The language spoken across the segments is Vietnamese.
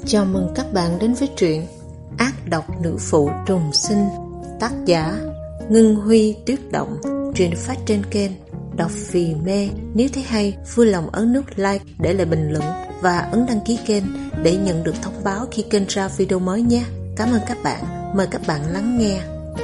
Chào mừng các bạn đến với truyện Ác độc nữ phụ trùng sinh, tác giả Ngân Huy Tuyết Động. Truyện phát trên kênh Đọc Vì Mê. Nếu thấy hay, vui lòng ấn nút like, để lại bình luận và ấn đăng ký kênh để nhận được thông báo khi kênh ra video mới nhé. Cảm ơn các bạn. Mời các bạn lắng nghe.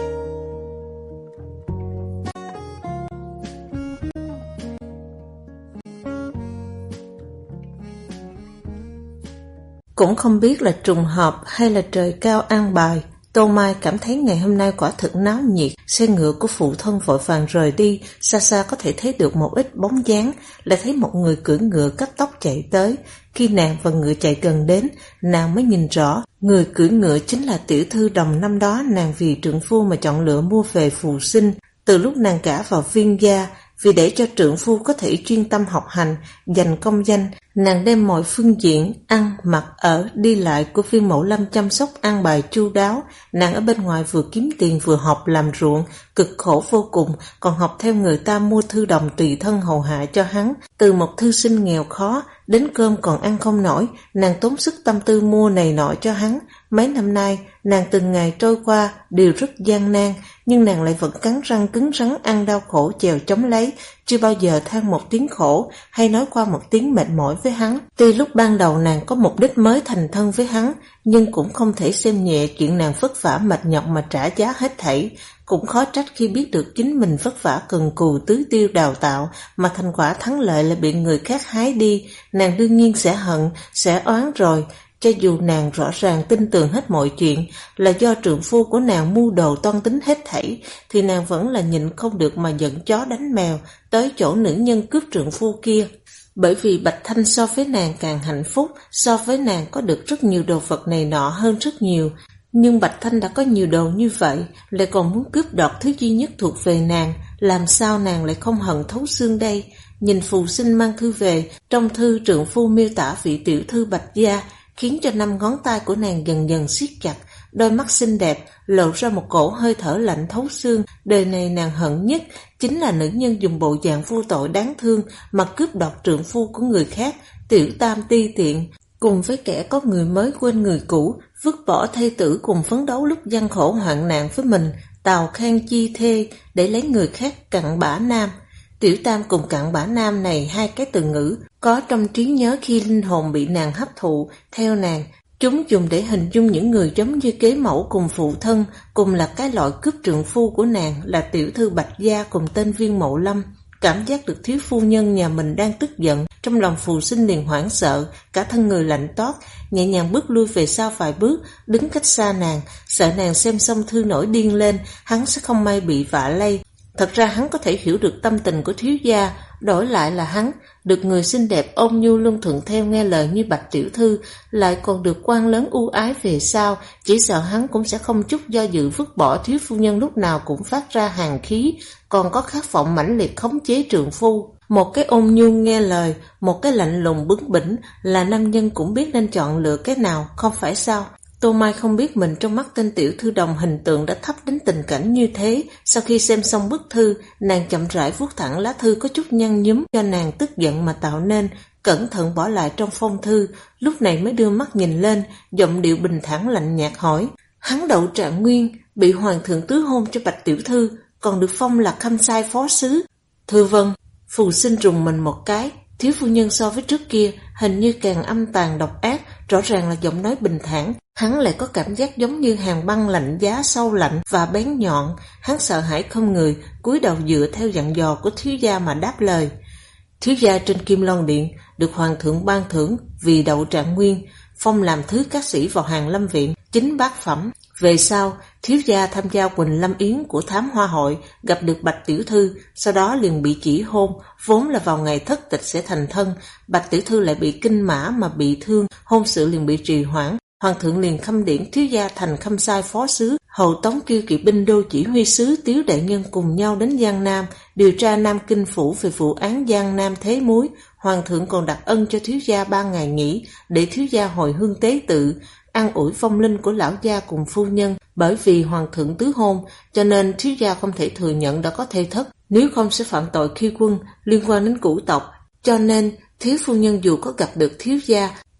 Cũng không biết là trùng hợp hay là trời cao an bài, Tô Mai cảm thấy ngày hôm nay quả thực náo nhiệt. Xe ngựa của phụ thân vội vàng rời đi, xa xa có thể thấy được một ít bóng dáng, lại thấy một người cưỡi ngựa cấp tốc chạy tới. Khi nàng và ngựa chạy gần đến, nàng mới nhìn rõ, người cưỡi ngựa chính là tiểu thư Đồng năm đó nàng vì trượng phu mà chọn lựa mua về phù sinh. Từ lúc nàng gả vào Viên gia, vì để cho trượng phu có thể chuyên tâm học hành, giành công danh, nàng đem mọi phương diện ăn, mặc, ở, đi lại của Viên Mậu Lâm chăm sóc an bài chu đáo. Nàng ở bên ngoài vừa kiếm tiền vừa học làm ruộng, cực khổ vô cùng, còn học theo người ta mua thư đồng tùy thân hầu hạ cho hắn. Từ một thư sinh nghèo khó đến cơm còn ăn không nổi, nàng tốn sức tâm tư mua này nọ cho hắn. Mấy năm nay, nàng từng ngày trôi qua đều rất gian nan, nhưng nàng lại vẫn cắn răng cứng rắn ăn đau khổ chèo chống lấy, chưa bao giờ than một tiếng khổ hay nói qua một tiếng mệt mỏi với hắn. Tuy lúc ban đầu nàng có mục đích mới thành thân với hắn, nhưng cũng không thể xem nhẹ chuyện nàng vất vả mệt nhọc mà trả giá hết thảy. Cũng khó trách khi biết được chính mình vất vả cần cù tứ tiêu đào tạo mà thành quả thắng lợi lại bị người khác hái đi, nàng đương nhiên sẽ hận, sẽ oán rồi. Cho dù nàng rõ ràng tin tưởng hết mọi chuyện là do trượng phu của nàng mưu đồ toan tính hết thảy, thì nàng vẫn là nhịn không được mà giận chó đánh mèo tới chỗ nữ nhân cướp trượng phu kia. Bởi vì Bạch Thanh so với nàng càng hạnh phúc, so với nàng có được rất nhiều đồ vật này nọ hơn rất nhiều. Nhưng Bạch Thanh đã có nhiều đồ như vậy, lại còn muốn cướp đoạt thứ duy nhất thuộc về nàng, làm sao nàng lại không hận thấu xương đây? Nhìn phù sinh mang thư về, trong thư trượng phu miêu tả vị tiểu thư Bạch gia, khiến cho 5 ngón tay của nàng dần dần siết chặt, đôi mắt xinh đẹp lộ ra một cổ hơi thở lạnh thấu xương. Đời này nàng hận nhất chính là nữ nhân dùng bộ dạng vô tội đáng thương mà cướp đoạt trượng phu của người khác, tiểu tam ti tiện, cùng với kẻ có người mới quên người cũ, vứt bỏ thê tử cùng phấn đấu lúc gian khổ hoạn nạn với mình, tào khang chi thê để lấy người khác cặn bã nam. Tiểu tam cùng cặn bã nam này hai cái từ ngữ có trong trí nhớ khi linh hồn bị nàng hấp thụ. Theo nàng, chúng dùng để hình dung những người giống như kế mẫu cùng phụ thân, cùng là cái loại cướp trượng phu của nàng là tiểu thư Bạch gia cùng tên Viên Mậu Lâm. Cảm giác được thiếu phu nhân nhà mình đang tức giận, trong lòng phù sinh liền hoảng sợ, cả thân người lạnh toát, nhẹ nhàng bước lui về sau vài bước, đứng cách xa nàng, sợ nàng xem xong thư nổi điên lên, hắn sẽ không may bị vạ lây. Thật ra hắn có thể hiểu được tâm tình của thiếu gia, đổi lại là hắn, được người xinh đẹp ôn nhu luôn thuận theo nghe lời như Bạch tiểu thư, lại còn được quan lớn ưu ái về sau, chỉ sợ hắn cũng sẽ không chút do dự vứt bỏ thiếu phu nhân lúc nào cũng phát ra hàn khí, còn có khát vọng mãnh liệt khống chế trượng phu. Một cái ôn nhu nghe lời, một cái lạnh lùng bướng bỉnh, là nam nhân cũng biết nên chọn lựa cái nào, không phải sao? Tô Mai không biết mình trong mắt tên tiểu thư Đồng hình tượng đã thấp đến tình cảnh như thế. Sau khi xem xong bức thư, nàng chậm rãi vuốt thẳng lá thư có chút nhăn nhúm cho nàng tức giận mà tạo nên, cẩn thận bỏ lại trong phong thư, lúc này mới đưa mắt nhìn lên, giọng điệu bình thản lạnh nhạt hỏi: hắn Đậu Trạng Nguyên bị hoàng thượng tứ hôn cho Bạch tiểu thư, còn được phong là khâm sai phó sứ? Thưa vâng. Phù sinh rùng mình một cái, thiếu phu nhân so với trước kia hình như càng âm tàn độc ác, rõ ràng là giọng nói bình thản, hắn lại có cảm giác giống như hàng băng lạnh giá sâu lạnh và bén nhọn. Hắn sợ hãi không người, cúi đầu dựa theo dặn dò của thiếu gia mà đáp lời: thiếu gia trên Kim Long Điện được hoàng thượng ban thưởng vì Đậu Trạng Nguyên, phong làm thứ các sĩ vào hàng lâm viện, chính bát phẩm. Về sau, thiếu gia tham gia Quỳnh Lâm Yến của Thám Hoa Hội, gặp được Bạch tiểu thư, sau đó liền bị chỉ hôn, vốn là vào ngày thất tịch sẽ thành thân. Bạch tiểu thư lại bị kinh mã mà bị thương, hôn sự liền bị trì hoãn. Hoàng thượng liền khâm điển thiếu gia thành khâm sai phó sứ, hầu tống kêu kỵ binh đô chỉ huy sứ Tiếu đại nhân cùng nhau đến Giang Nam điều tra Nam Kinh phủ về vụ án Giang Nam Thế Múi. Hoàng thượng còn đặt ân cho thiếu gia 3 ngày nghỉ để thiếu gia hồi hương tế tự, an ủi vong linh của lão gia cùng phu nhân. Bởi vì hoàng thượng tứ hôn, cho nên thiếu gia không thể thừa nhận đã có thê thất, nếu không sẽ phạm tội khi quân liên quan đến cửu tộc. Cho nên thiếu phu nhân dù có gặp được thiếu gia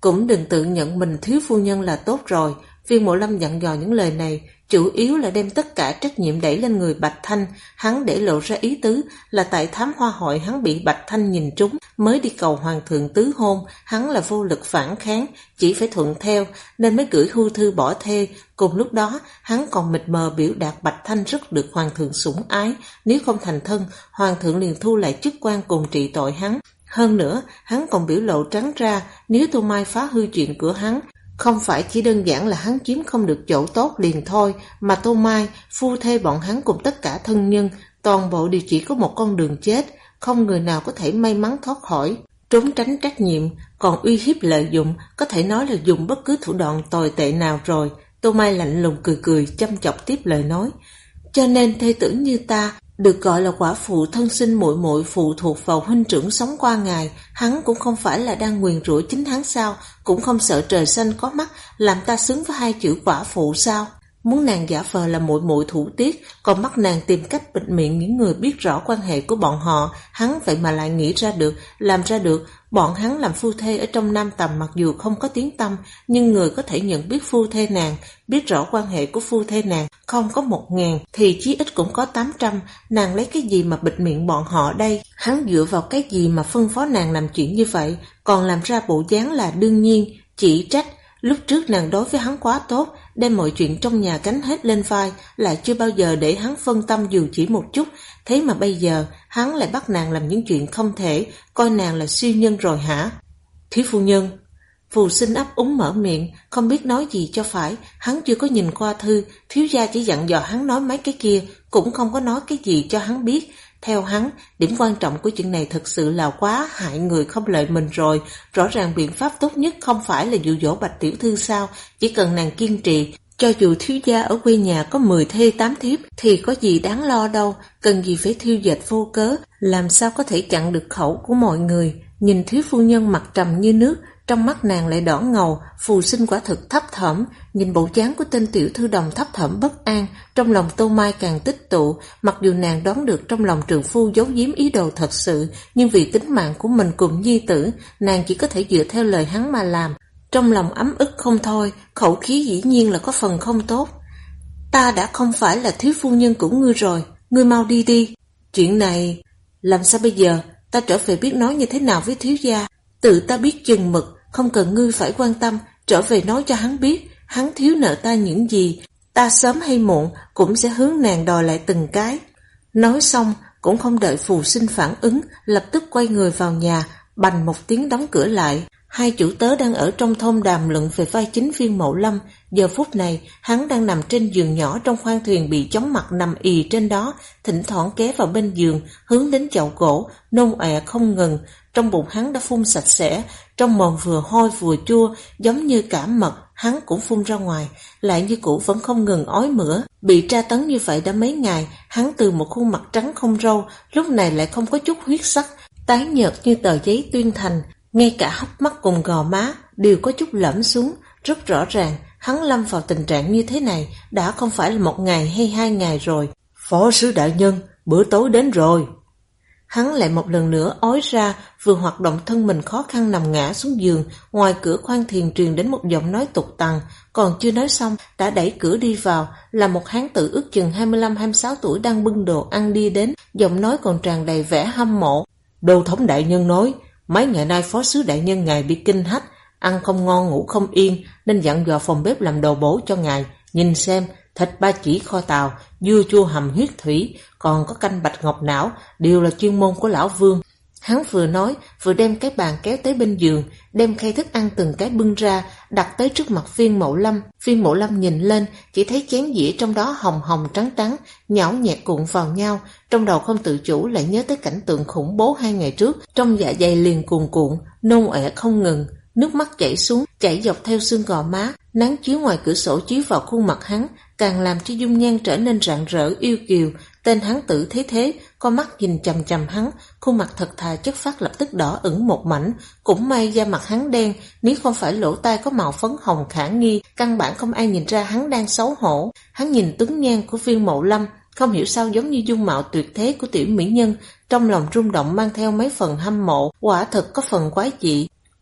Cũng đừng tự nhận mình thiếu phu nhân là tốt rồi. Viên Mộ Lâm dặn dò những lời này chủ yếu là đem tất cả trách nhiệm đẩy lên người Bạch Thanh. Hắn để lộ ra ý tứ là tại thám hoa hội hắn bị Bạch Thanh nhìn trúng mới đi cầu hoàng thượng tứ hôn, hắn là vô lực phản kháng, chỉ phải thuận theo nên mới gửi hưu thư bỏ thê. Cùng lúc đó hắn còn mịt mờ biểu đạt Bạch Thanh rất được hoàng thượng sủng ái, nếu không thành thân hoàng thượng liền thu lại chức quan cùng trị tội hắn. Hơn nữa hắn còn biểu lộ trắng ra nếu Tô Mai phá hư chuyện của hắn, không phải chỉ đơn giản là hắn chiếm không được chỗ tốt liền thôi, mà Tô Mai, phu thê bọn hắn cùng tất cả thân nhân, toàn bộ đều chỉ có một con đường chết, không người nào có thể may mắn thoát khỏi. Trốn tránh trách nhiệm, còn uy hiếp lợi dụng, có thể nói là dùng bất cứ thủ đoạn tồi tệ nào rồi. Tô Mai lạnh lùng cười cười, chăm chọc tiếp lời nói. Cho nên thê tử như ta, được gọi là quả phụ thân sinh muội muội phụ thuộc vào huynh trưởng sống qua ngày, hắn cũng không phải là đang nguyền rủa chính hắn sao, cũng không sợ trời xanh có mắt, làm ta xứng với hai chữ quả phụ sao? Muốn nàng giả vờ là muội muội thủ tiết, còn bắt nàng tìm cách bịt miệng những người biết rõ quan hệ của bọn họ, hắn vậy mà lại nghĩ ra được, làm ra được. Bọn hắn làm phu thê ở trong Nam Tầm mặc dù không có tiếng tăm, nhưng người có thể nhận biết phu thê nàng, biết rõ quan hệ của phu thê nàng, không có 1000 thì chí ít cũng có 800, nàng lấy cái gì mà bịt miệng bọn họ đây? Hắn dựa vào cái gì mà phân phó nàng làm chuyện như vậy, còn làm ra bộ dáng là đương nhiên, chỉ trách. Lúc trước nàng đối với hắn quá tốt, đem mọi chuyện trong nhà gánh hết lên vai, lại chưa bao giờ để hắn phân tâm dù chỉ một chút. Thế mà bây giờ, hắn lại bắt nàng làm những chuyện không thể, coi nàng là siêu nhân rồi hả? Thiếu phu nhân. Phù Sinh ấp úng mở miệng, không biết nói gì cho phải, hắn chưa có nhìn qua thư, thiếu gia chỉ dặn dò hắn nói mấy cái kia, cũng không có nói cái gì cho hắn biết. Theo hắn, điểm quan trọng của chuyện này thật sự là quá hại người không lợi mình rồi, rõ ràng biện pháp tốt nhất không phải là dụ dỗ Bạch tiểu thư sao, chỉ cần nàng kiên trì, cho dù thiếu gia ở quê nhà có 10 thê 8 thiếp thì có gì đáng lo đâu, cần gì phải thiêu dệt vô cớ, làm sao có thể chặn được khẩu của mọi người. Nhìn thiếu phu nhân mặt trầm như nước, trong mắt nàng lại đỏ ngầu. Phù Sinh quả thực thấp thỏm, nhìn bộ dáng của tên tiểu thư đồng thấp thỏm bất an, trong lòng Tô Mai càng tích tụ. Mặc dù nàng đoán được trong lòng trượng phu giấu giếm ý đồ thật sự, nhưng vì tính mạng của mình cùng nhi tử, nàng chỉ có thể dựa theo lời hắn mà làm. Trong lòng ấm ức không thôi, khẩu khí dĩ nhiên là có phần không tốt. Ta đã không phải là thiếu phu nhân của ngươi rồi, ngươi mau đi đi. Chuyện này, làm sao bây giờ, ta trở về biết nói như thế nào với thiếu gia? Tự ta biết chừng mực, không cần ngươi phải quan tâm, trở về nói cho hắn biết, hắn thiếu nợ ta những gì, ta sớm hay muộn cũng sẽ hướng nàng đòi lại từng cái. Nói xong, cũng không đợi Phù Sinh phản ứng, lập tức quay người vào nhà, bành một tiếng đóng cửa lại. Hai chủ tớ đang ở trong thôn đàm luận về vai chính Viên Mộ Lâm. Giờ phút này, hắn đang nằm trên giường nhỏ trong khoang thuyền bị chóng mặt nằm ì trên đó, thỉnh thoảng ghé vào bên giường, hướng đến chậu gỗ, nôn ọe không ngừng. Trong bụng hắn đã phun sạch sẽ, trong mồm vừa hôi vừa chua, giống như cả mật, hắn cũng phun ra ngoài, lại như cũ vẫn không ngừng ói mửa. Bị tra tấn như vậy đã mấy ngày, hắn từ một khuôn mặt trắng không râu, lúc này lại không có chút huyết sắc, tái nhợt như tờ giấy tuyên thành. Ngay cả hốc mắt cùng gò má đều có chút lõm xuống, rất rõ ràng hắn lâm vào tình trạng như thế này đã không phải là 1 ngày hay 2 ngày rồi. Phó sứ đại nhân, bữa tối đến rồi. Hắn lại một lần nữa ói ra, vừa hoạt động thân mình khó khăn nằm ngã xuống giường. Ngoài cửa khoang thuyền truyền đến một giọng nói tục tằn, còn chưa nói xong đã đẩy cửa đi vào, là một hán tử ước chừng 25-26 tuổi đang bưng đồ ăn đi đến, giọng nói còn tràn đầy vẻ hâm mộ. Đô thống đại nhân nói, mấy ngày nay phó sứ đại nhân ngài bị kinh hách, ăn không ngon ngủ không yên, nên dặn dò phòng bếp làm đồ bổ cho ngài. Nhìn xem, thịt ba chỉ kho tàu, dưa chua hầm huyết thủy, còn có canh bạch ngọc não, đều là chuyên môn của lão Vương. Hắn vừa nói, vừa đem cái bàn kéo tới bên giường, đem khay thức ăn từng cái bưng ra, đặt tới trước mặt Viên Mộ Lâm. Viên Mộ Lâm nhìn lên, chỉ thấy chén dĩa trong đó hồng hồng trắng trắng, nhão nhẹt cuộn vào nhau, trong đầu không tự chủ lại nhớ tới cảnh tượng khủng bố 2 ngày trước, trong dạ dày liền cuồn cuộn, nôn ọe không ngừng, nước mắt chảy xuống, chảy dọc theo xương gò má. Nắng chiếu ngoài cửa sổ chiếu vào khuôn mặt hắn, càng làm cho dung nhan trở nên rạng rỡ yêu kiều. Tên hán tử thấy thế, con mắt nhìn chằm chằm hắn, khuôn mặt thật thà chất phát lập tức đỏ ửng một mảnh. Cũng may da mặt hắn đen, nếu không phải lỗ tai có màu phấn hồng khả nghi, căn bản không ai nhìn ra hắn đang xấu hổ. Hắn nhìn tuấn nhan của Viên Mộ Lâm, không hiểu sao giống như dung mạo tuyệt thế của tiểu mỹ nhân, trong lòng rung động mang theo mấy phần hâm mộ, quả thật có phần quái dị.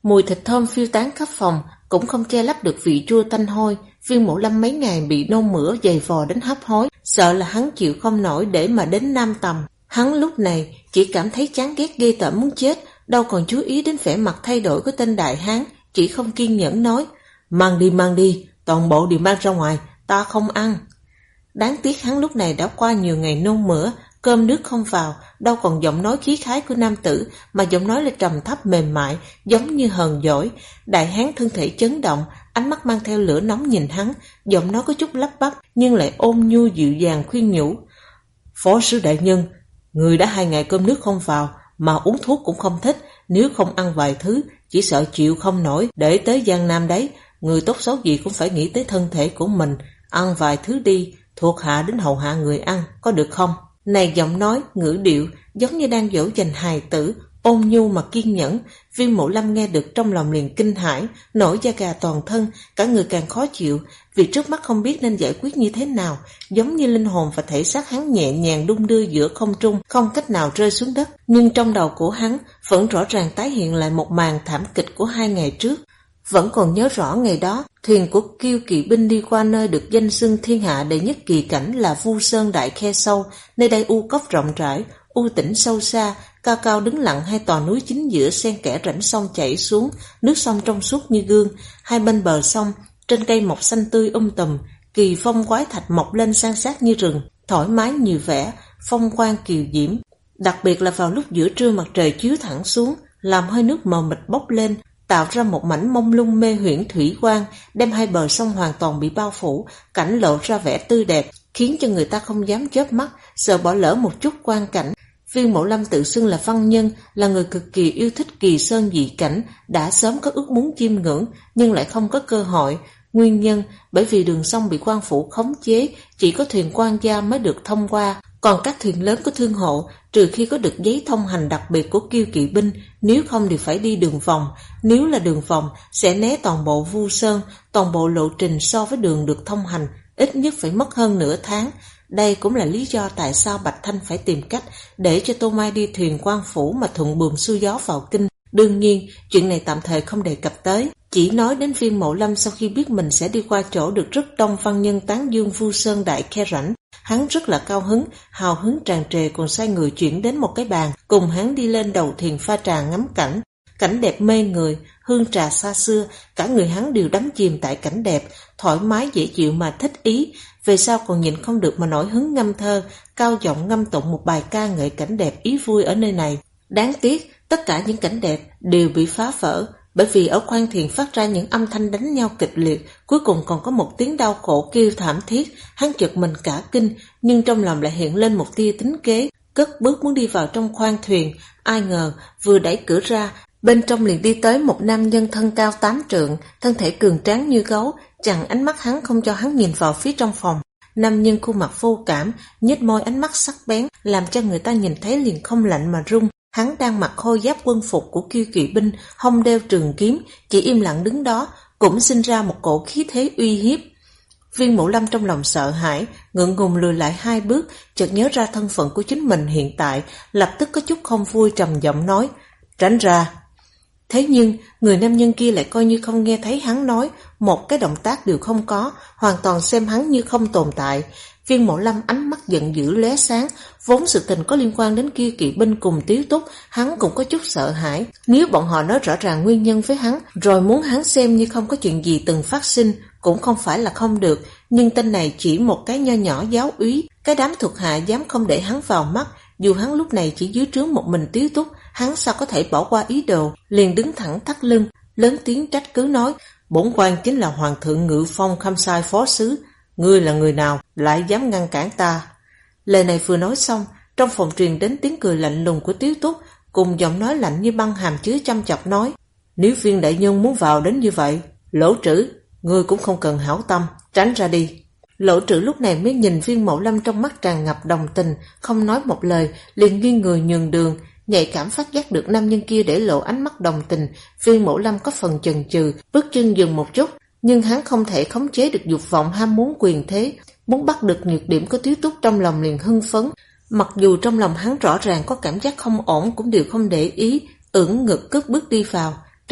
Mùi thịt thơm phiêu tán khắp phòng, cũng không che lấp được vị chua tanh hôi. Viên Mộ Lâm mấy ngày bị nôn mửa dày vò đến hấp hối, sợ là hắn chịu không nổi để mà đến Nam Tầm. Hắn lúc này chỉ cảm thấy chán ghét ghê tởm muốn chết, đâu còn chú ý đến vẻ mặt thay đổi của tên đại hán, chỉ không kiên nhẫn nói: mang đi, toàn bộ đều mang ra ngoài, ta không ăn. Đáng tiếc hắn lúc này đã qua nhiều ngày nôn mửa, cơm nước không vào, đâu còn giọng nói khí khái của nam tử, mà giọng nói là trầm thấp mềm mại, giống như hờn dỗi. Đại hán thân thể chấn động, ánh mắt mang theo lửa nóng nhìn hắn, giọng nói có chút lắp bắp nhưng lại ôn nhu dịu dàng khuyên nhủ: Phó sứ đại nhân, người đã 2 ngày cơm nước không vào, mà uống thuốc cũng không thích, nếu không ăn vài thứ, chỉ sợ chịu không nổi, để tới Giang Nam đấy. Người tốt xấu gì cũng phải nghĩ tới thân thể của mình, ăn vài thứ đi, thuộc hạ đến hầu hạ người ăn, có được không? Này giọng nói, ngữ điệu, giống như đang dỗ dành hài tử, ôn nhu mà kiên nhẫn. Viên Mộ Lâm nghe được trong lòng liền kinh hãi, nổi da gà toàn thân, cả người càng khó chịu, vì trước mắt không biết nên giải quyết như thế nào, giống như linh hồn và thể xác hắn nhẹ nhàng đung đưa giữa không trung, không cách nào rơi xuống đất. Nhưng trong đầu của hắn vẫn rõ ràng tái hiện lại một màn thảm kịch của 2 ngày trước. Vẫn còn nhớ rõ ngày đó, thuyền của Kiêu Kỵ binh đi qua nơi được danh xưng thiên hạ đệ nhất kỳ cảnh là Vu Sơn Đại Khe Sâu. Nơi đây u cốc rộng rãi, u tĩnh sâu xa, cao cao đứng lặng 2 tòa núi chính giữa, xen kẽ rãnh sông chảy xuống, nước sông trong suốt như gương. Hai bên bờ sông, trên cây mọc xanh tươi tùm, kỳ phong quái thạch mọc lên san sát như rừng, thoải mái nhiều vẻ, phong quang kiều diễm. Đặc biệt là vào lúc giữa trưa mặt trời chiếu thẳng xuống, làm hơi nước mờ mịt bốc lên, tạo ra một mảnh mông lung mê huyễn thủy quang, đem hai bờ sông hoàn toàn bị bao phủ, cảnh lộ ra vẻ tươi đẹp, khiến cho người ta không dám chớp mắt, sợ bỏ lỡ một chút quang cảnh. Viên Mộ Lâm tự xưng là văn nhân, là người cực kỳ yêu thích kỳ sơn dị cảnh, đã sớm có ước muốn chiêm ngưỡng, nhưng lại không có cơ hội. Nguyên nhân bởi vì đường sông bị quan phủ khống chế, chỉ có thuyền quan gia mới được thông qua, còn các thuyền lớn của thương hộ, trừ khi có được giấy thông hành đặc biệt của Kiêu Kỵ binh, nếu không thì phải đi đường vòng. Nếu là đường vòng, sẽ né toàn bộ Vu Sơn, toàn bộ lộ trình so với đường được thông hành, ít nhất phải mất hơn nửa tháng. Đây cũng là lý do tại sao Bạch Thanh phải tìm cách để cho Tô Mai đi thuyền quan phủ mà thuận buồm xuôi gió vào kinh. Đương nhiên, chuyện này tạm thời không đề cập tới, chỉ nói đến Viên Mộ Lâm sau khi biết mình sẽ đi qua chỗ được rất đông văn nhân tán dương Vu Sơn Đại Khe Rãnh. Hắn rất là cao hứng, hào hứng tràn trề, còn sai người chuyển đến một cái bàn, cùng hắn đi lên đầu thuyền pha trà ngắm cảnh. Cảnh đẹp mê người, hương trà xa xưa, cả người hắn đều đắm chìm tại cảnh đẹp, thoải mái dễ chịu mà thích ý. Về sau còn nhịn không được mà nổi hứng ngâm thơ, cao giọng ngâm tụng một bài ca ngợi cảnh đẹp ý vui ở nơi này. Đáng tiếc, tất cả những cảnh đẹp đều bị phá vỡ, bởi vì ở khoang thuyền phát ra những âm thanh đánh nhau kịch liệt, cuối cùng còn có một tiếng đau khổ kêu thảm thiết. Hắn chợt mình cả kinh, nhưng trong lòng lại hiện lên một tia tính kế, cất bước muốn đi vào trong khoang thuyền. Ai ngờ vừa đẩy cửa ra, bên trong liền đi tới một nam nhân thân cao 8 trượng, thân thể cường tráng như gấu, chặn ánh mắt hắn không cho hắn nhìn vào phía trong phòng. Nam nhân khuôn mặt vô cảm, nhếch môi, ánh mắt sắc bén, làm cho người ta nhìn thấy liền không lạnh mà run. Hắn đang mặc khôi giáp quân phục của Kiêu Kỵ binh, hông đeo trường kiếm, chỉ im lặng đứng đó, cũng sinh ra một cổ khí thế uy hiếp. Viên Mộ Lâm trong lòng sợ hãi, ngượng ngùng lùi lại 2 bước, chợt nhớ ra thân phận của chính mình hiện tại, lập tức có chút không vui, trầm giọng nói: "Tránh ra." Thế nhưng, người nam nhân kia lại coi như không nghe thấy hắn nói, một cái động tác đều không có, hoàn toàn xem hắn như không tồn tại. Viên Mộ Lâm ánh mắt giận dữ lóe sáng, vốn sự tình có liên quan đến Kiêu Kỵ binh cùng Tiếu Túc, hắn cũng có chút sợ hãi. Nếu bọn họ nói rõ ràng nguyên nhân với hắn, rồi muốn hắn xem như không có chuyện gì từng phát sinh, cũng không phải là không được, nhưng tên này chỉ một cái nho nhỏ giáo úy, cái đám thuộc hạ dám không để hắn vào mắt, dù hắn lúc này chỉ dưới trướng một mình Tiếu Túc, hắn sao có thể bỏ qua ý đồ, liền đứng thẳng thắt lưng, lớn tiếng trách cứ nói: "Bổn quan chính là Hoàng thượng Ngự Phong Khâm Sai phó sứ, ngươi là người nào lại dám ngăn cản ta?" Lời này vừa nói xong, trong phòng truyền đến tiếng cười lạnh lùng của Tiếu Túc, cùng giọng nói lạnh như băng hàm chứa chăm chọc nói: "Nếu Viên đại nhân muốn vào đến như vậy, Lỗ Trữ, ngươi cũng không cần hảo tâm, tránh ra đi." Lỗ Trữ lúc này mới nhìn Viên Mộ Lâm trong mắt tràn ngập đồng tình, không nói một lời, liền nghiêng người nhường đường. Nhạy cảm phát giác được nam nhân kia để lộ ánh mắt đồng tình, Viên Mộ Lâm có phần chần chừ, bước chân dừng một chút, nhưng hắn không thể khống chế được dục vọng ham muốn quyền thế, muốn bắt được nhược điểm của Tiếu Túc, trong lòng liền hưng phấn. Mặc dù trong lòng hắn rõ ràng có cảm giác không ổn, cũng đều không để ý, ưỡn ngực cất bước đi vào.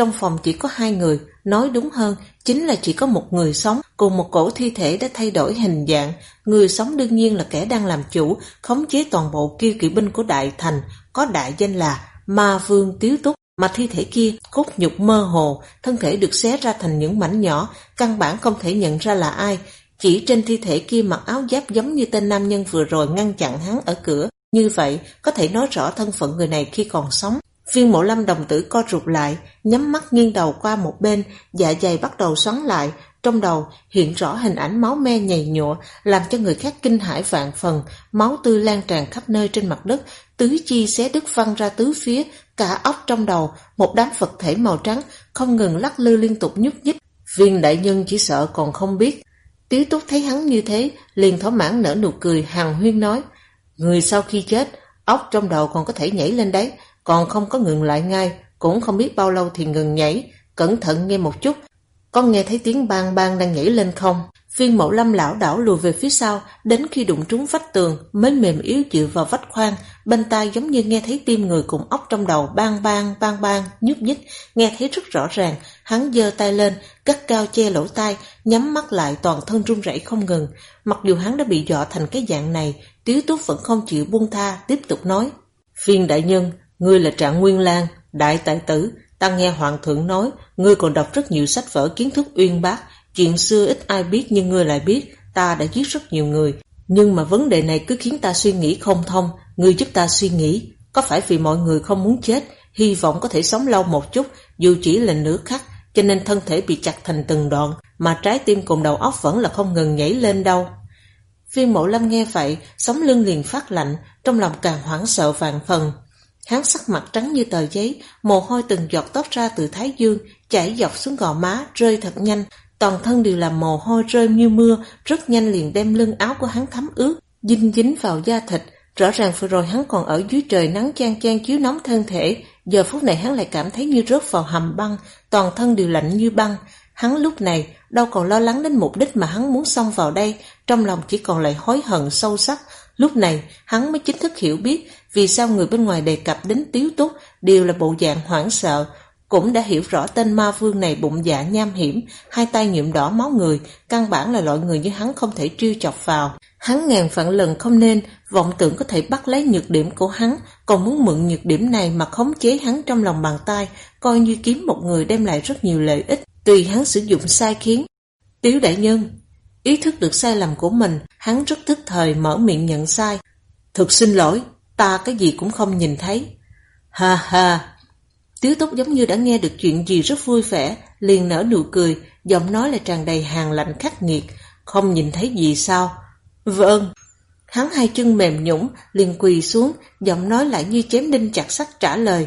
trong phòng chỉ có 2 người, nói đúng hơn, chính là chỉ có một người sống, cùng một cổ thi thể đã thay đổi hình dạng. Người sống đương nhiên là kẻ đang làm chủ, khống chế toàn bộ kiêu kỵ binh của Đại Thành, có đại danh là Ma Vương Tiếu Túc. Mà thi thể kia, cốt nhục mơ hồ, thân thể được xé ra thành những mảnh nhỏ, căn bản không thể nhận ra là ai. Chỉ trên thi thể kia mặc áo giáp giống như tên nam nhân vừa rồi ngăn chặn hắn ở cửa. Như vậy, có thể nói rõ thân phận người này khi còn sống. Viên Mộ Lâm đồng tử co rụt lại, nhắm mắt nghiêng đầu qua một bên, dạ dày bắt đầu xoắn lại. Trong đầu hiện rõ hình ảnh máu me nhầy nhụa, làm cho người khác kinh hãi vạn phần. Máu tươi lan tràn khắp nơi trên mặt đất, tứ chi xé đứt văng ra tứ phía. Cả óc trong đầu, một đám vật thể màu trắng không ngừng lắc lư liên tục nhúc nhích. Viên đại nhân chỉ sợ còn không biết. Tiếu Túc thấy hắn như thế, liền thỏa mãn nở nụ cười, hàn huyên nói: người sau khi chết, óc trong đầu còn có thể nhảy lên đấy, còn không có ngừng lại ngay, cũng không biết bao lâu thì ngừng nhảy. Cẩn thận nghe một chút, có nghe thấy tiếng bang bang đang nhảy lên không? Viên Mộ Lâm lảo đảo lùi về phía sau, đến khi đụng trúng vách tường mới mềm yếu dựa vào vách khoan, bên tai giống như nghe thấy tim người cùng óc trong đầu bang bang nhúc nhích, nghe thấy rất rõ ràng. Hắn giơ tay lên, gắt cao che lỗ tai, nhắm mắt lại, toàn thân run rẩy không ngừng. Mặc dù hắn đã bị dọa thành cái dạng này, Tiếu Túc vẫn không chịu buông tha, tiếp tục nói: Viên đại nhân, ngươi là Trạng Nguyên Lang, đại tài tử, ta nghe hoàng thượng nói, ngươi còn đọc rất nhiều sách vở kiến thức uyên bác, chuyện xưa ít ai biết nhưng ngươi lại biết, ta đã giết rất nhiều người, nhưng mà vấn đề này cứ khiến ta suy nghĩ không thông, ngươi giúp ta suy nghĩ, có phải vì mọi người không muốn chết, hy vọng có thể sống lâu một chút, dù chỉ là nửa khắc, cho nên thân thể bị chặt thành từng đoạn, mà trái tim cùng đầu óc vẫn là không ngừng nhảy lên đâu. Viên Mộ Lâm nghe vậy, sống lưng liền phát lạnh, trong lòng càng hoảng sợ vạn phần. Hắn sắc mặt trắng như tờ giấy, mồ hôi từng giọt toát ra từ thái dương, chảy dọc xuống gò má, rơi thật nhanh, toàn thân đều là mồ hôi rơi như mưa, rất nhanh liền đem lưng áo của hắn thấm ướt, dinh dính vào da thịt. Rõ ràng vừa rồi hắn còn ở dưới trời nắng chang chang chiếu nóng thân thể, giờ phút này hắn lại cảm thấy như rớt vào hầm băng, toàn thân đều lạnh như băng. Hắn lúc này đâu còn lo lắng đến mục đích mà hắn muốn xông vào đây, trong lòng chỉ còn lại hối hận sâu sắc. Lúc này hắn mới chính thức hiểu biết vì sao người bên ngoài đề cập đến Tiếu Túc đều là bộ dạng hoảng sợ, cũng đã hiểu rõ tên ma vương này bụng dạ nham hiểm, hai tay nhuộm đỏ máu người, căn bản là loại người như hắn không thể trêu chọc vào. Hắn ngàn vạn lần không nên vọng tưởng có thể bắt lấy nhược điểm của hắn, còn muốn mượn nhược điểm này mà khống chế hắn trong lòng bàn tay, coi như kiếm một người đem lại rất nhiều lợi ích, tùy hắn sử dụng sai khiến. Tiếu đại nhân, ý thức được sai lầm của mình, hắn rất tức thời mở miệng nhận sai. Thực xin lỗi, ta cái gì cũng không nhìn thấy. Ha ha. Tiếu Túc giống như đã nghe được chuyện gì rất vui vẻ, liền nở nụ cười, giọng nói là tràn đầy hàn lạnh khắc nghiệt. Không nhìn thấy gì sao? Vâng. Hắn hai chân mềm nhũn, liền quỳ xuống, giọng nói lại như chém đinh chặt sắt trả lời.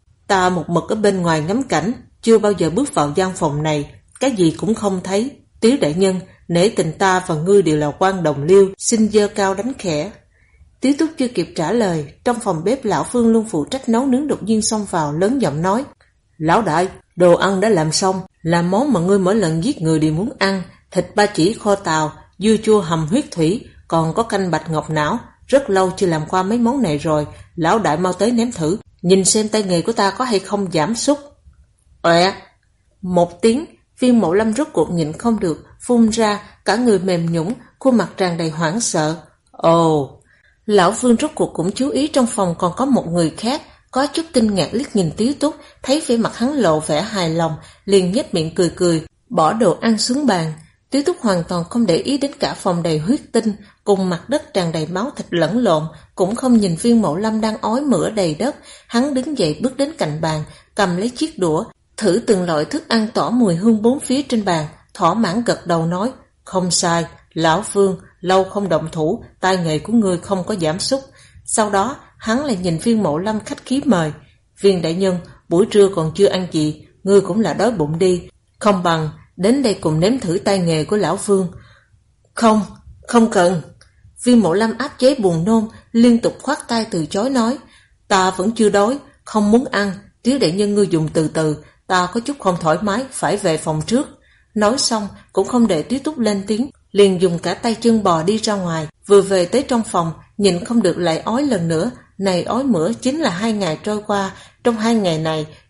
Ta một mực ở bên ngoài ngắm cảnh, chưa bao giờ bước vào gian phòng này, cái gì cũng không thấy. Tiếu đại nhân, nể tình ta và ngươi đều là quan đồng liêu, xin giơ cao đánh khẽ. Tiếu Túc chưa kịp trả lời, trong phòng bếp lão Phương luôn phụ trách nấu nướng đột nhiên xông vào lớn giọng nói. Lão đại, đồ ăn đã làm xong, là món mà ngươi mỗi lần giết người đều muốn ăn, thịt ba chỉ kho tàu, dưa chua hầm huyết thủy, còn có canh bạch ngọc não, rất lâu chưa làm qua mấy món này rồi, lão đại mau tới nếm thử, nhìn xem tay nghề của ta có hay không giảm sút. Một tiếng, Viên Mộ Lâm rốt cuộc nhịn không được, phun ra, cả người mềm nhũn, khuôn mặt tràn đầy hoảng sợ. Ồ! Lão Vương rốt cuộc cũng chú ý trong phòng còn có một người khác, có chút kinh ngạc liếc nhìn Tiếu Túc, thấy vẻ mặt hắn lộ vẻ hài lòng, liền nhếch miệng cười cười, bỏ đồ ăn xuống bàn. Tiếu Túc hoàn toàn không để ý đến cả phòng đầy huyết tinh, cùng mặt đất tràn đầy máu thịt lẫn lộn, cũng không nhìn Viên Mộ Lâm đang ói mửa đầy đất. Hắn đứng dậy bước đến cạnh bàn, cầm lấy chiếc đũa, thử từng loại thức ăn tỏ mùi hương bốn phía trên bàn, thỏa mãn gật đầu nói, không sai, lão Vương, lâu không động thủ, tay nghề của ngươi không có giảm sút. Sau đó, hắn lại nhìn Viên Mộ Lâm khách khí mời, Viên đại nhân, buổi trưa còn chưa ăn gì, ngươi cũng là đói bụng đi, không bằng đến đây cùng nếm thử tay nghề của lão Vương. Không cần. Viên Mộ Lâm áp chế buồn nôn, liên tục khoát tay từ chối nói, ta vẫn chưa đói, không muốn ăn, Tiếu đại nhân ngươi dùng từ từ, ta có chút không thoải mái, phải về phòng trước. Nói xong, cũng không để Tiếu Túc lên tiếng, liền dùng cả tay chân bò đi ra ngoài, vừa về tới trong phòng, nhìn không được lại ói lần nữa, này ói mửa chính là 2 ngày trôi qua, trong 2 ngày này,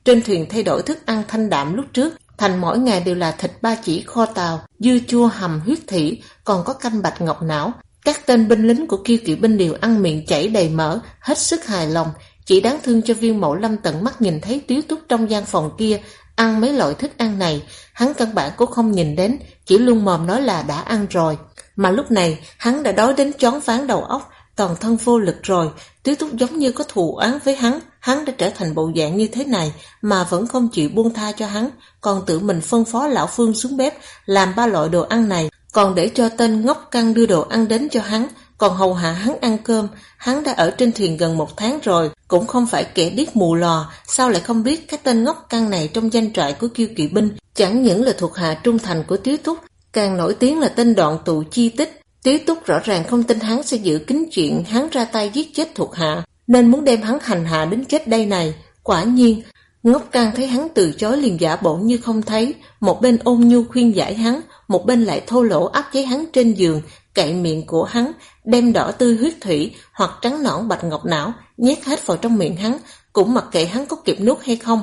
trên thuyền thay đổi thức ăn thanh đạm lúc trước thành mỗi ngày đều là thịt ba chỉ kho tàu, dưa chua hầm huyết thủy, còn có canh bạch ngọc não. Các tên binh lính của Kiêu Kỵ binh đều ăn miệng chảy đầy mỡ, hết sức hài lòng. Chỉ đáng thương cho Viên Mậu Lâm tận mắt nhìn thấy Tiếu Túc trong gian phòng kia ăn mấy loại thức ăn này, hắn căn bản cũng không nhìn đến, chỉ luôn mồm nói là đã ăn rồi. Mà lúc này hắn đã đói đến choáng váng đầu óc, toàn thân vô lực rồi. Tiếu Túc giống như có thù oán với hắn đã trở thành bộ dạng như thế này mà vẫn không chịu buông tha cho hắn, còn tự mình phân phó lão Phương xuống bếp làm 3 loại đồ ăn này, còn để cho tên ngốc căng đưa đồ ăn đến cho hắn, còn hầu hạ hắn ăn cơm. Hắn đã ở trên thuyền gần 1 tháng rồi, cũng không phải kẻ điếc mù lò, sao lại không biết cái tên ngốc căng này trong doanh trại của Kiêu Kỵ binh chẳng những là thuộc hạ trung thành của Tiếu Túc, càng nổi tiếng là tên đoạn tụ chi tích. Tiếu Túc rõ ràng không tin hắn sẽ giữ kín chuyện hắn ra tay giết chết thuộc hạ, nên muốn đem hắn hành hạ đến chết đây này. Quả nhiên, ngốc căng thấy hắn từ chối liền giả bộ như không thấy, một bên ôn nhu khuyên giải hắn, một bên lại thô lỗ áp chế hắn trên giường, cậy miệng của hắn, đem đỏ tươi huyết thủy hoặc trắng nõn bạch ngọc não nhét hết vào trong miệng hắn, cũng mặc kệ hắn có kịp nuốt hay không.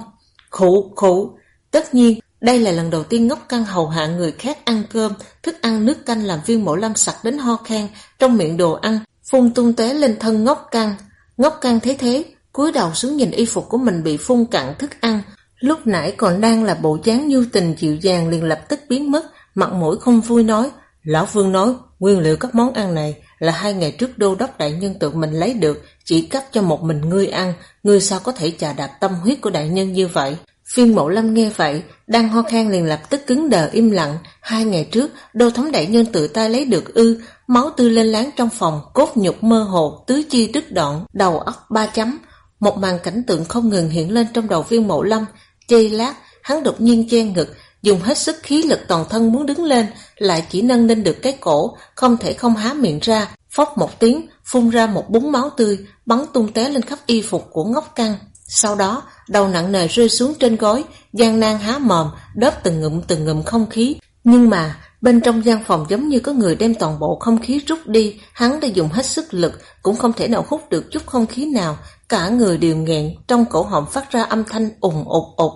Khụ. Tất nhiên, đây là lần đầu tiên ngốc căng hầu hạ người khác ăn cơm, thức ăn nước canh làm Viên Mậu Lâm sặc đến ho khan, trong miệng đồ ăn phun tung tóe lên thân ngốc căng. Ngốc căng thấy thế, cúi đầu xuống nhìn y phục của mình bị phun cạn thức ăn, lúc nãy còn đang là bộ dáng nhu tình dịu dàng liền lập tức biến mất, mặt mũi không vui nói: Lão Vương nói nguyên liệu các món ăn này là 2 ngày trước đô đốc đại nhân tự mình lấy được, chỉ cấp cho một mình ngươi ăn, ngươi sao có thể chà đạp tâm huyết của đại nhân như vậy? Viên Mậu Lâm nghe vậy, đang ho khan liền lập tức cứng đờ im lặng. 2 ngày trước đô thống đại nhân tự tay lấy được ư? Máu tươi lên láng trong phòng, cốt nhục mơ hồ, tứ chi đứt đoạn, đầu óc 3 chấm. Một màn cảnh tượng không ngừng hiện lên trong đầu Viên Mậu Lâm. Giây lát, hắn đột nhiên che ngực, dùng hết sức khí lực toàn thân muốn đứng lên, lại chỉ nâng lên được cái cổ, không thể không há miệng ra, phốc một tiếng, phun ra một búng máu tươi, bắn tung tóe lên khắp y phục của ngốc căng. Sau đó, đầu nặng nề rơi xuống trên gối, gian nan há mồm, đớp từng ngụm không khí. Nhưng mà, bên trong gian phòng giống như có người đem toàn bộ không khí rút đi, hắn đã dùng hết sức lực, cũng không thể nào hút được chút không khí nào, cả người đều nghẹn, trong cổ họng phát ra âm thanh ùng ục.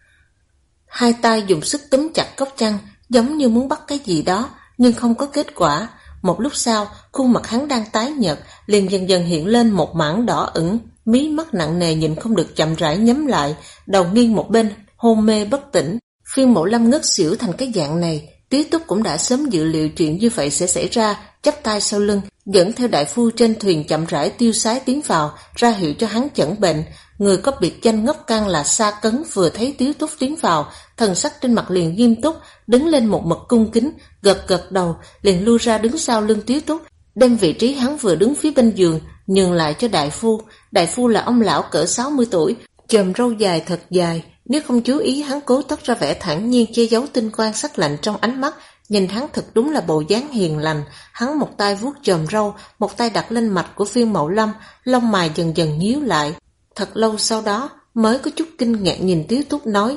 Hai tay dùng sức túm chặt góc chăn, giống như muốn bắt cái gì đó, nhưng không có kết quả. Một lúc sau, khuôn mặt hắn đang tái nhợt, liền dần dần hiện lên một mảng đỏ ửng, mí mắt nặng nề nhìn không được chậm rãi nhắm lại, đầu nghiêng một bên, hôn mê bất tỉnh. Viên Mậu Lâm ngất xỉu thành cái dạng này, Tiếu Túc cũng đã sớm dự liệu chuyện như vậy sẽ xảy ra, chắp tay sau lưng, dẫn theo đại phu trên thuyền chậm rãi tiêu sái tiến vào, ra hiệu cho hắn chẩn bệnh. Người có biệt danh ngốc căng là Sa Cấn vừa thấy Tiếu Túc tiến vào, thần sắc trên mặt liền nghiêm túc, đứng lên một mực cung kính, gật đầu, liền lui ra đứng sau lưng Tiếu Túc, đem vị trí hắn vừa đứng phía bên giường nhường lại cho đại phu. Đại phu là ông lão cỡ 60 tuổi, chòm râu dài thật dài, nếu không chú ý hắn cố toát ra vẻ thản nhiên che giấu tinh quang sắc lạnh trong ánh mắt. Nhìn hắn thật đúng là bộ dáng hiền lành. Hắn một tay vuốt chòm râu, một tay đặt lên mạch của Viên Mậu Lâm, lông mày dần dần nhíu lại. Thật lâu sau đó mới có chút kinh ngạc nhìn Tiếu Túc nói: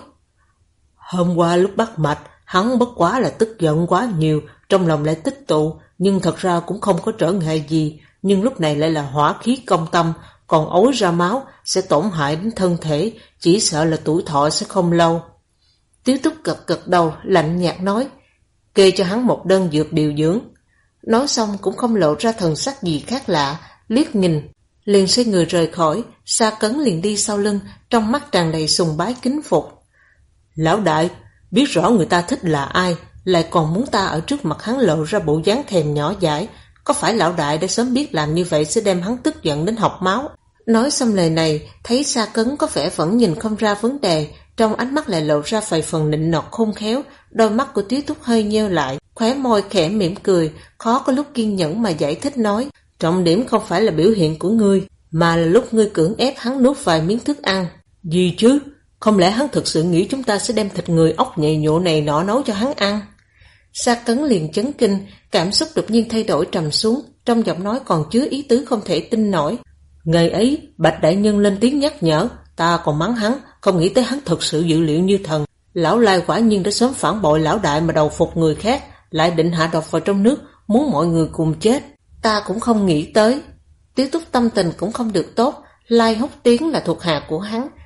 Hôm qua lúc bắt mạch, hắn bất quá là tức giận quá nhiều, trong lòng lại tích tụ, nhưng thật ra cũng không có trở ngại gì, nhưng lúc này lại là hỏa khí công tâm, còn ối ra máu, sẽ tổn hại đến thân thể, chỉ sợ là tuổi thọ sẽ không lâu. Tiếu Túc gật đầu, lạnh nhạt nói: Kê cho hắn một đơn dược điều dưỡng. Nói xong cũng không lộ ra thần sắc gì khác lạ, liếc nhìn, liền xoay người rời khỏi. Sa Cấn liền đi sau lưng, trong mắt tràn đầy sùng bái kính phục. Lão đại, biết rõ người ta thích là ai, lại còn muốn ta ở trước mặt hắn lộ ra bộ dáng thèm nhỏ dãi, có phải lão đại đã sớm biết làm như vậy sẽ đem hắn tức giận đến học máu? Nói xong lời này, thấy Sa Cấn có vẻ vẫn nhìn không ra vấn đề, trong ánh mắt lại lộ ra vài phần nịnh nọt khôn khéo, đôi mắt của Tiếu Túc hơi nheo lại, khóe môi khẽ mỉm cười, khó có lúc kiên nhẫn mà giải thích nói: Trọng điểm không phải là biểu hiện của ngươi, mà là lúc ngươi cưỡng ép hắn nuốt vài miếng thức ăn. Gì chứ? Không lẽ hắn thực sự nghĩ chúng ta sẽ đem thịt người ốc nhầy nhụa này nọ nấu cho hắn ăn? Sa Cấn liền chấn kinh, cảm xúc đột nhiên thay đổi trầm xuống, trong giọng nói còn chứa ý tứ không thể tin nổi. Ngày ấy, Bạch đại nhân lên tiếng nhắc nhở, ta còn mắng hắn, không nghĩ tới hắn thực sự dự liệu như thần. Lão Lai quả nhiên đã sớm phản bội lão đại mà đầu phục người khác, lại định hạ độc vào trong nước, muốn mọi người cùng chết. Ta cũng không nghĩ tới. Tiếu Túc tâm tình cũng không được tốt. Lai Húc Tiến là thuộc hạ của hắn,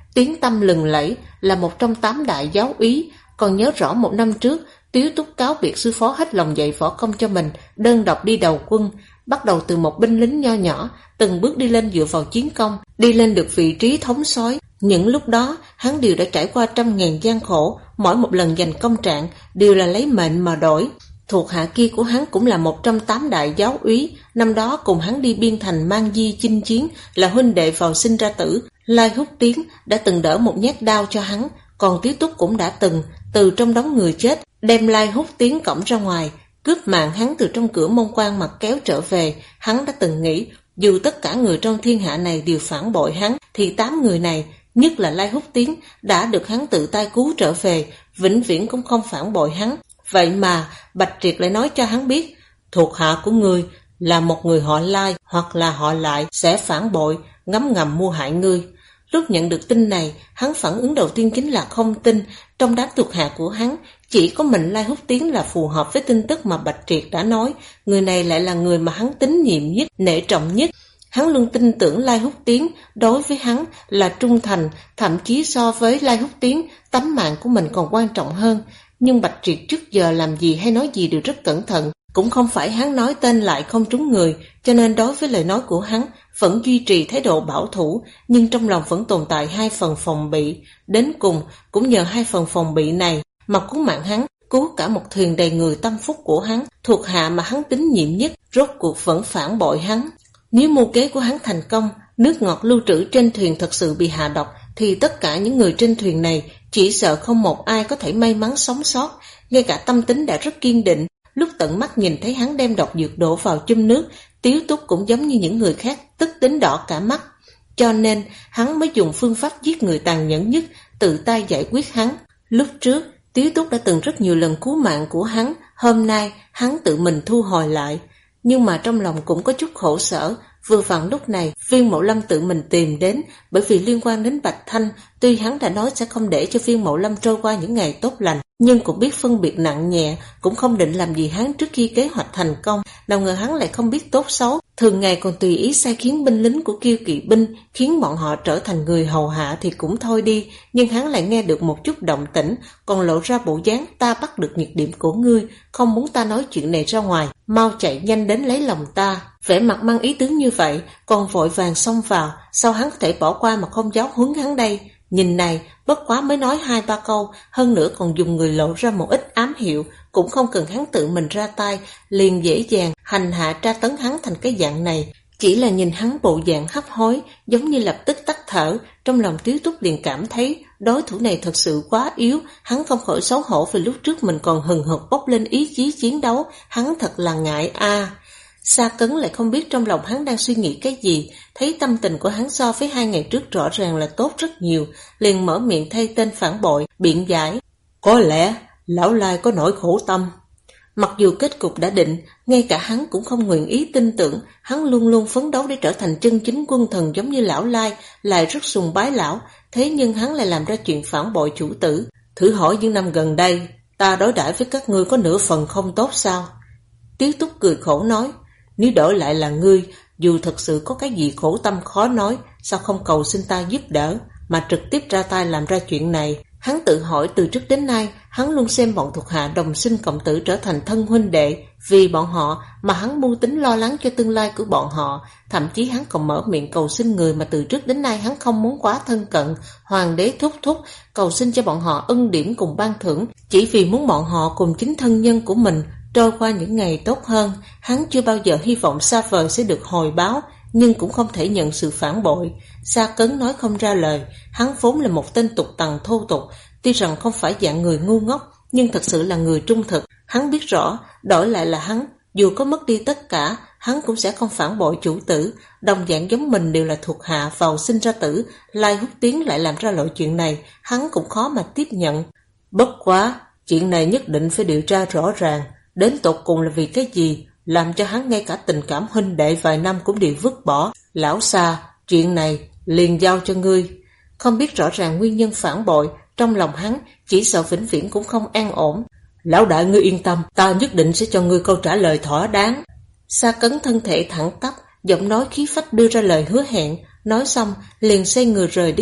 tiếng tăm lừng lẫy, là một trong 8 đại giáo úy. Còn nhớ rõ một năm trước, Tiếu Túc cáo biệt sư phó hết lòng dạy võ công cho mình, đơn độc đi đầu quân, bắt đầu từ một binh lính nho nhỏ, từng bước đi lên dựa vào chiến công, đi lên được vị trí thống soái. Những lúc đó, hắn đều đã trải qua trăm ngàn gian khổ, mỗi một lần giành công trạng đều là lấy mệnh mà đổi. Thuộc hạ kia của hắn cũng là một trong 8 đại giáo úy, năm đó cùng hắn đi biên thành Mang Di chinh chiến, là huynh đệ vào sinh ra tử. Lai Húc Tiến đã từng đỡ một nhát đao cho hắn, còn Tiếu Túc cũng đã từng từ trong đống người chết đem Lai Húc Tiến cõng ra ngoài, cướp mạng hắn từ trong cửa môn quan mặt kéo trở về. Hắn đã từng nghĩ, dù tất cả người trong thiên hạ này đều phản bội hắn, thì 8 người này, nhất là Lai Húc Tiến, đã được hắn tự tay cứu trở về, vĩnh viễn cũng không phản bội hắn. Vậy mà Bạch Triệt lại nói cho hắn biết, thuộc hạ của ngươi là một người họ Lai hoặc là họ Lại sẽ phản bội, ngấm ngầm mưu hại ngươi. Lúc nhận được tin này, hắn phản ứng đầu tiên chính là không tin. Trong đám thuộc hạ của hắn, chỉ có mình Lai Húc Tiến là phù hợp với tin tức mà Bạch Triệt đã nói. Người này lại là người mà hắn tín nhiệm nhất, nể trọng nhất. Hắn luôn tin tưởng Lai Húc Tiến đối với hắn là trung thành, thậm chí so với Lai Húc Tiến, tánh mạng của mình còn quan trọng hơn. Nhưng Bạch Triệt trước giờ làm gì hay nói gì đều rất cẩn thận, cũng không phải hắn nói tên lại không trúng người, cho nên đối với lời nói của hắn vẫn duy trì thái độ bảo thủ, nhưng trong lòng vẫn tồn tại 2 phần phòng bị. Đến cùng cũng nhờ 2 phần phòng bị này mà cứu mạng hắn, cứu cả một thuyền đầy người tâm phúc của hắn. Thuộc hạ mà hắn tín nhiệm nhất rốt cuộc vẫn phản bội hắn. Nếu mưu kế của hắn thành công, nước ngọt lưu trữ trên thuyền thật sự bị hạ độc, thì tất cả những người trên thuyền này chỉ sợ không một ai có thể may mắn sống sót. Ngay cả tâm tính đã rất kiên định, lúc tận mắt nhìn thấy hắn đem độc dược đổ vào chum nước, Tiếu Túc cũng giống như những người khác, tức tính đỏ cả mắt. Cho nên hắn mới dùng phương pháp giết người tàn nhẫn nhất, tự tay giải quyết hắn. Lúc trước Tiếu Túc đã từng rất nhiều lần cứu mạng của hắn, hôm nay hắn tự mình thu hồi lại. Nhưng mà trong lòng cũng có chút khổ sở. Vừa vặn lúc này Viên Mậu Lâm tự mình tìm đến, bởi vì liên quan đến Bạch Thanh. Tuy hắn đã nói sẽ không để cho Viên Mậu Lâm trôi qua những ngày tốt lành, nhưng cũng biết phân biệt nặng nhẹ, cũng không định làm gì hắn trước khi kế hoạch thành công. Nào ngờ hắn lại không biết tốt xấu, thường ngày còn tùy ý sai khiến binh lính của Kiêu Kỵ binh, khiến bọn họ trở thành người hầu hạ thì cũng thôi đi, nhưng hắn lại nghe được một chút động tĩnh, còn lộ ra bộ dáng ta bắt được nhược điểm của ngươi, không muốn ta nói chuyện này ra ngoài, mau chạy nhanh đến lấy lòng ta. Vẻ mặt mang ý tứ như vậy, còn vội vàng xông vào, sao hắn có thể bỏ qua mà không giáo huấn hắn đây? Nhìn này, bất quá mới nói 2-3 câu, hơn nữa còn dùng người lộ ra một ít ám hiệu, cũng không cần hắn tự mình ra tay, liền dễ dàng hành hạ tra tấn hắn thành cái dạng này. Chỉ là nhìn hắn bộ dạng hấp hối, giống như lập tức tắt thở, trong lòng Tiếu Túc liền cảm thấy đối thủ này thật sự quá yếu. Hắn không khỏi xấu hổ vì lúc trước mình còn hừng hực bốc lên ý chí chiến đấu, hắn thật là ngại a. Sa Cấn lại không biết trong lòng hắn đang suy nghĩ cái gì, thấy tâm tình của hắn so với 2 ngày trước rõ ràng là tốt rất nhiều, liền mở miệng thay tên phản bội, biện giải. Có lẽ lão Lai có nỗi khổ tâm. Mặc dù kết cục đã định, ngay cả hắn cũng không nguyện ý tin tưởng. Hắn luôn luôn phấn đấu để trở thành chân chính quân thần giống như lão Lai, lại rất sùng bái lão, thế nhưng hắn lại làm ra chuyện phản bội chủ tử. Thử hỏi những năm gần đây, ta đối đãi với các ngươi có nửa phần không tốt sao? Tiếu Túc cười khổ nói, nếu đổi lại là ngươi, dù thật sự có cái gì khổ tâm khó nói, sao không cầu xin ta giúp đỡ, mà trực tiếp ra tay làm ra chuyện này? Hắn tự hỏi từ trước đến nay, hắn luôn xem bọn thuộc hạ đồng sinh cộng tử trở thành thân huynh đệ, vì bọn họ mà hắn mưu tính lo lắng cho tương lai của bọn họ. Thậm chí hắn còn mở miệng cầu xin người mà từ trước đến nay hắn không muốn quá thân cận, hoàng đế thúc thúc, cầu xin cho bọn họ ân điển cùng ban thưởng, chỉ vì muốn bọn họ cùng chính thân nhân của mình trôi qua những ngày tốt hơn. Hắn chưa bao giờ hy vọng xa vời sẽ được hồi báo, nhưng cũng không thể nhận sự phản bội. Sa Cấn nói không ra lời, hắn vốn là một tên tục tằn thô tục, tuy rằng không phải dạng người ngu ngốc, nhưng thật sự là người trung thực. Hắn biết rõ, đổi lại là hắn, dù có mất đi tất cả, hắn cũng sẽ không phản bội chủ tử. Đồng dạng giống mình đều là thuộc hạ vào sinh ra tử, Lai Húc Tiến lại làm ra loại chuyện này, hắn cũng khó mà tiếp nhận. Bất quá, chuyện này nhất định phải điều tra rõ ràng, đến tột cùng là vì cái gì, làm cho hắn ngay cả tình cảm huynh đệ vài năm cũng đều vứt bỏ. Lão Sa, chuyện này liền giao cho ngươi. Không biết rõ ràng nguyên nhân phản bội, trong lòng hắn chỉ sợ vĩnh viễn cũng không an ổn. Lão đại ngươi yên tâm, ta nhất định sẽ cho ngươi câu trả lời thỏa đáng. Sa Cấn thân thể thẳng tắp, giọng nói khí phách đưa ra lời hứa hẹn, nói xong liền xoay người rời đi.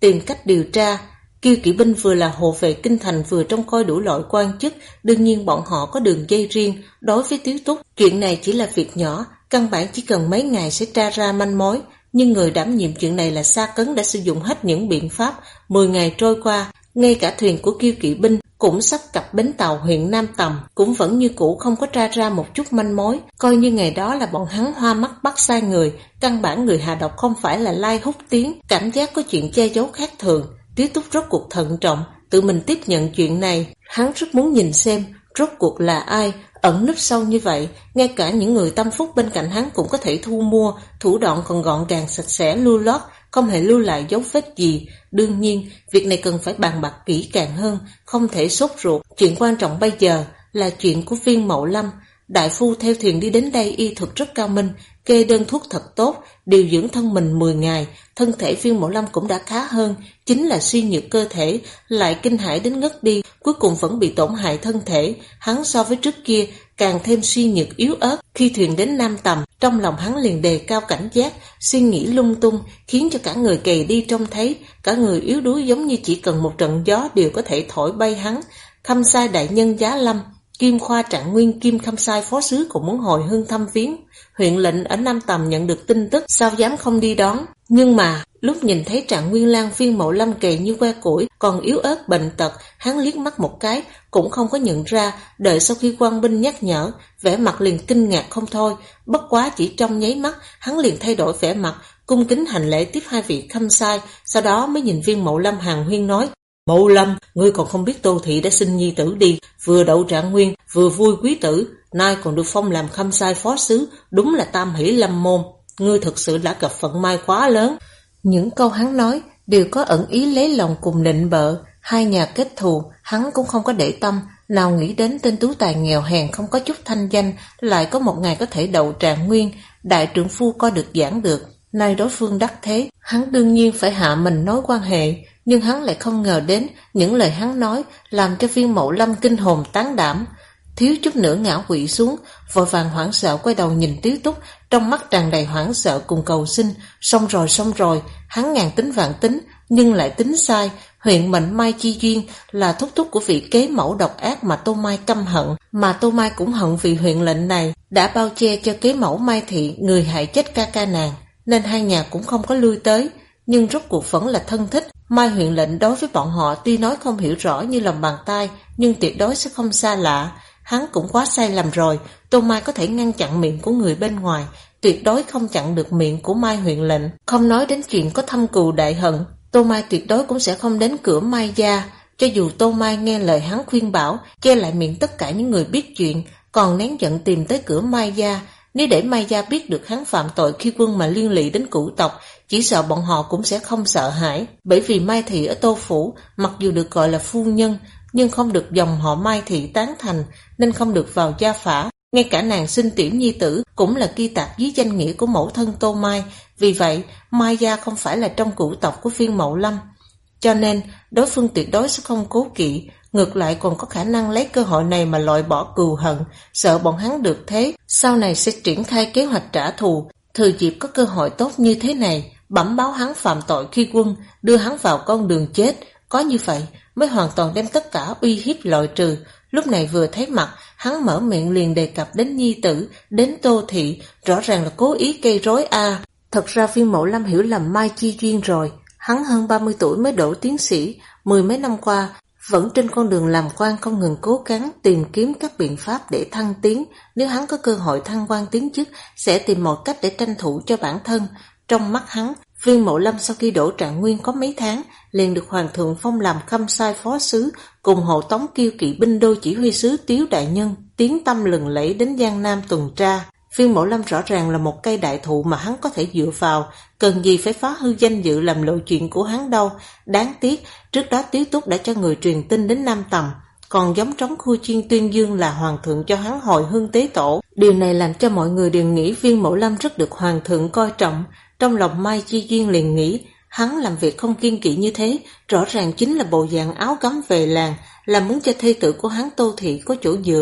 tìm cách điều tra. Kiêu kỵ binh vừa là hộ vệ kinh thành vừa trông coi đủ loại quan chức, đương nhiên bọn họ có đường dây riêng. Đối với Tiếu Túc, chuyện này chỉ là việc nhỏ, căn bản chỉ cần mấy ngày sẽ tra ra manh mối. Nhưng người đảm nhiệm chuyện này là Sa Cấn đã sử dụng hết những biện pháp. 10 ngày trôi qua, ngay cả thuyền của Kiêu kỵ binh cũng sắp cập bến tàu huyện Nam Tầm, cũng vẫn như cũ không có tra ra một chút manh mối. Coi như ngày đó là bọn hắn hoa mắt bắt sai người, căn bản người hạ độc không phải là Lai Húc Tiến, cảm giác có chuyện che giấu khác thường. Tiếu Túc rốt cuộc thận trọng, tự mình tiếp nhận chuyện này. Hắn rất muốn nhìn xem rốt cuộc là ai ẩn núp sâu như vậy. Ngay cả những người tâm phúc bên cạnh hắn cũng có thể thu mua, thủ đoạn còn gọn gàng sạch sẽ lưu loát, không hề lưu lại dấu vết gì. Đương nhiên, việc này cần phải bàn bạc kỹ càng hơn, không thể sốt ruột. Chuyện quan trọng bây giờ là chuyện của Viên Mậu Lâm. Đại phu theo thuyền đi đến đây y thuật rất cao minh, kê đơn thuốc thật tốt, điều dưỡng thân mình 10 ngày, thân thể Viên Mậu Lâm cũng đã khá hơn, chính là suy nhược cơ thể, lại kinh hãi đến ngất đi, cuối cùng vẫn bị tổn hại thân thể. Hắn so với trước kia càng thêm suy nhược yếu ớt. Khi thuyền đến Nam Tầm, trong lòng hắn liền đề cao cảnh giác, suy nghĩ lung tung, khiến cho cả người gầy đi trông thấy, cả người yếu đuối giống như chỉ cần một trận gió đều có thể thổi bay hắn. Khâm sai đại nhân Giá Lâm, Kim Khoa Trạng Nguyên Kim Khâm sai phó sứ cũng muốn hồi hương thăm viếng. Huyện lệnh ở Nam Tầm nhận được tin tức, sao dám không đi đón. Nhưng mà lúc nhìn thấy Trạng Nguyên Lang Viên Mậu Lâm gầy như que củi, còn yếu ớt bệnh tật, hắn liếc mắt một cái cũng không có nhận ra. Đợi sau khi quan binh nhắc nhở, vẻ mặt liền kinh ngạc không thôi. Bất quá chỉ trong nháy mắt, hắn liền thay đổi vẻ mặt, cung kính hành lễ tiếp hai vị khâm sai, sau đó mới nhìn Viên Mậu Lâm hàn huyên nói: Mậu Lâm, ngươi còn không biết Tô thị đã sinh nhi tử đi, vừa đậu Trạng Nguyên, vừa vui quý tử, nay còn được phong làm khâm sai phó sứ, đúng là tam hỷ lâm môn. Ngươi thực sự đã gặp vận may quá lớn. Những câu hắn nói đều có ẩn ý lấy lòng cùng nịnh bợ. Hai nhà kết thù, hắn cũng không có để tâm, nào nghĩ đến tên tú tài nghèo hèn không có chút thanh danh, lại có một ngày có thể đậu Trạng Nguyên, đại trượng phu coi được giảng được. Nay đối phương đắc thế, hắn đương nhiên phải hạ mình nói quan hệ, nhưng hắn lại không ngờ đến những lời hắn nói làm cho Viên Mậu Lâm kinh hồn tán đảm, thiếu chút nữa ngã quỵ xuống, vội vàng hoảng sợ quay đầu nhìn Tiếu Túc, trong mắt tràn đầy hoảng sợ cùng cầu xin. Xong rồi, hắn ngàn tính vạn tính, nhưng lại tính sai. Huyện mệnh Mai Chi Duyên là thúc thúc của vị kế mẫu độc ác mà Tô Mai căm hận, mà Tô Mai cũng hận vì huyện lệnh này đã bao che cho kế mẫu Mai Thị, người hại chết ca ca nàng, nên hai nhà cũng không có lui tới. Nhưng rốt cuộc vẫn là thân thích. Mai huyện lệnh đối với bọn họ tuy nói không hiểu rõ như lòng bàn tay, nhưng tuyệt đối sẽ không xa lạ. Hắn cũng quá sai lầm rồi. Tô Mai có thể ngăn chặn miệng của người bên ngoài, tuyệt đối không chặn được miệng của Mai huyện lệnh. Không nói đến chuyện có thâm cừu đại hận, Tô Mai tuyệt đối cũng sẽ không đến cửa Mai gia. Cho dù Tô Mai nghe lời hắn khuyên bảo, che lại miệng tất cả những người biết chuyện, còn nén giận tìm tới cửa Mai gia, nếu để Mai gia biết được hắn phạm tội khi quân mà liên lụy đến cửu tộc, chỉ sợ bọn họ cũng sẽ không sợ hãi. Bởi vì Mai Thị ở Tô Phủ mặc dù được gọi là phu nhân, nhưng không được dòng họ Mai Thị tán thành, nên không được vào gia phả. Ngay cả nàng sinh tiểu nhi tử cũng là ghi tạc dưới danh nghĩa của mẫu thân Tô Mai. Vì vậy Mai gia không phải là trong cửu tộc của Viên Mậu Lâm, cho nên đối phương tuyệt đối sẽ không cố kỵ, ngược lại còn có khả năng lấy cơ hội này mà loại bỏ cừu hận, sợ bọn hắn được thế sau này sẽ triển khai kế hoạch trả thù. Thừa dịp có cơ hội tốt như thế này, bẩm báo hắn phạm tội khi quân, đưa hắn vào con đường chết. Có như vậy mới hoàn toàn đem tất cả uy hiếp loại trừ. Lúc này vừa thấy mặt, hắn mở miệng liền đề cập đến nhi tử, đến Tô thị, rõ ràng là cố ý gây rối a. Thật ra Viên Mậu Lâm hiểu lầm Mai Chi Duyên rồi. Hắn hơn 30 tuổi mới đỗ tiến sĩ, 10 mấy năm qua vẫn trên con đường làm quan không ngừng cố gắng tìm kiếm các biện pháp để thăng tiến. Nếu hắn có cơ hội thăng quan tiến chức, sẽ tìm một cách để tranh thủ cho bản thân. Trong mắt hắn, Viên Mậu Lâm sau khi đỗ Trạng Nguyên có mấy tháng, liền được hoàng thượng phong làm khâm sai phó sứ, cùng hộ tống Kiêu kỵ binh đô chỉ huy sứ Tiếu đại nhân tiếng tăm lừng lẫy đến Giang Nam tuần tra. Viên Mậu Lâm rõ ràng là một cây đại thụ mà hắn có thể dựa vào, cần gì phải phá hư danh dự làm lộ chuyện của hắn đâu. Đáng tiếc, trước đó Tiếu Túc đã cho người truyền tin đến Nam Tầm, còn giống trống khu chiên tuyên dương là hoàng thượng cho hắn hồi hương tế tổ. Điều này làm cho mọi người đều nghĩ Viên Mậu Lâm rất được hoàng thượng coi trọng. Trong lòng Mai Chi Duyên liền nghĩ, hắn làm việc không kiêng kỵ như thế, rõ ràng chính là bộ dạng áo gấm về làng, là muốn cho thê tử của hắn Tô thị có chỗ dựa.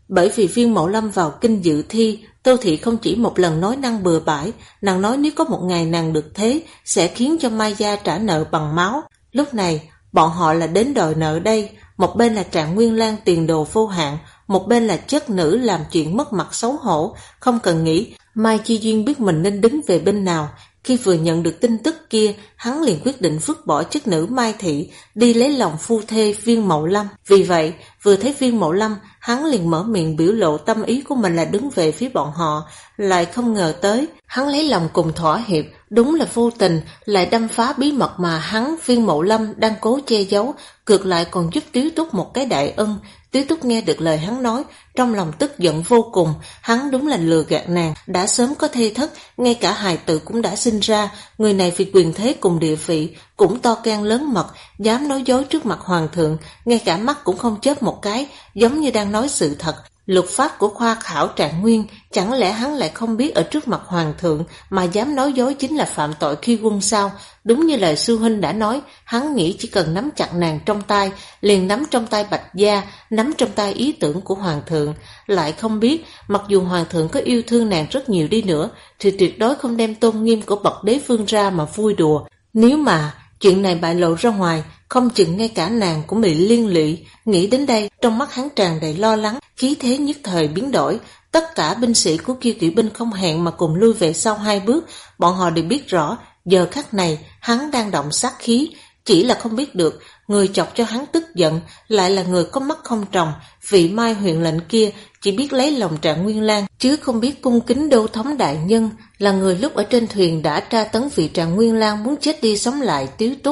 Bởi vì Viên Mậu Lâm vào kinh dự thi, Tô Thị không chỉ một lần nói năng bừa bãi, nàng nói nếu có một ngày nàng được thế, sẽ khiến cho Mai gia trả nợ bằng máu. Lúc này, bọn họ là đến đòi nợ đây, một bên là Trạng Nguyên Lan tiền đồ vô hạn, một bên là chất nữ làm chuyện mất mặt xấu hổ. Không cần nghĩ, Mai Chi Duyên biết mình nên đứng về bên nào. Khi vừa nhận được tin tức kia, hắn liền quyết định vứt bỏ chất nữ Mai Thị, đi lấy lòng phu thê Viên Mậu Lâm. Vì vậy, vừa thấy Viên Mậu Lâm, hắn liền mở miệng biểu lộ tâm ý của mình là đứng về phía bọn họ. Lại không ngờ tới, hắn lấy lòng cùng thỏa hiệp, đúng là vô tình, lại đâm phá bí mật mà hắn Viên Mậu Lâm đang cố che giấu, ngược lại còn giúp Tiếu Túc một cái đại ân. Tiếu Túc nghe được lời hắn nói, trong lòng tức giận vô cùng, hắn đúng là lừa gạt nàng, đã sớm có thê thất, ngay cả hài tử cũng đã sinh ra, người này vì quyền thế cùng địa vị, cũng to gan lớn mật, dám nói dối trước mặt hoàng thượng, ngay cả mắt cũng không chớp một cái, giống như đang nói sự thật. Luật pháp của khoa khảo Trạng Nguyên, chẳng lẽ hắn lại không biết ở trước mặt hoàng thượng mà dám nói dối chính là phạm tội khi quân sao? Đúng như lời sư huynh đã nói, hắn nghĩ chỉ cần nắm chặt nàng trong tay, liền nắm trong tay Bạch Gia, nắm trong tay ý tưởng của hoàng thượng. Lại không biết, mặc dù hoàng thượng có yêu thương nàng rất nhiều đi nữa, thì tuyệt đối không đem tôn nghiêm của bậc đế vương ra mà vui đùa. Nếu mà chuyện này bại lộ ra ngoài, không chừng ngay cả nàng cũng bị liên lụy. Nghĩ đến đây, trong mắt hắn tràn đầy lo lắng, khí thế nhất thời biến đổi. Tất cả binh sĩ của Kiêu Kỵ binh không hẹn mà cùng lui về sau 2 bước. Bọn họ đều biết rõ, giờ khắc này hắn đang động sát khí, chỉ là không biết được người chọc cho hắn tức giận lại là người có mắt không tròng. Vị Mai huyện lệnh kia chỉ biết lấy lòng Trạng Nguyên Lan, chứ không biết cung kính đô thống đại nhân, là người lúc ở trên thuyền đã tra tấn vị Trạng Nguyên Lan muốn chết đi sống lại Tiếu Túc.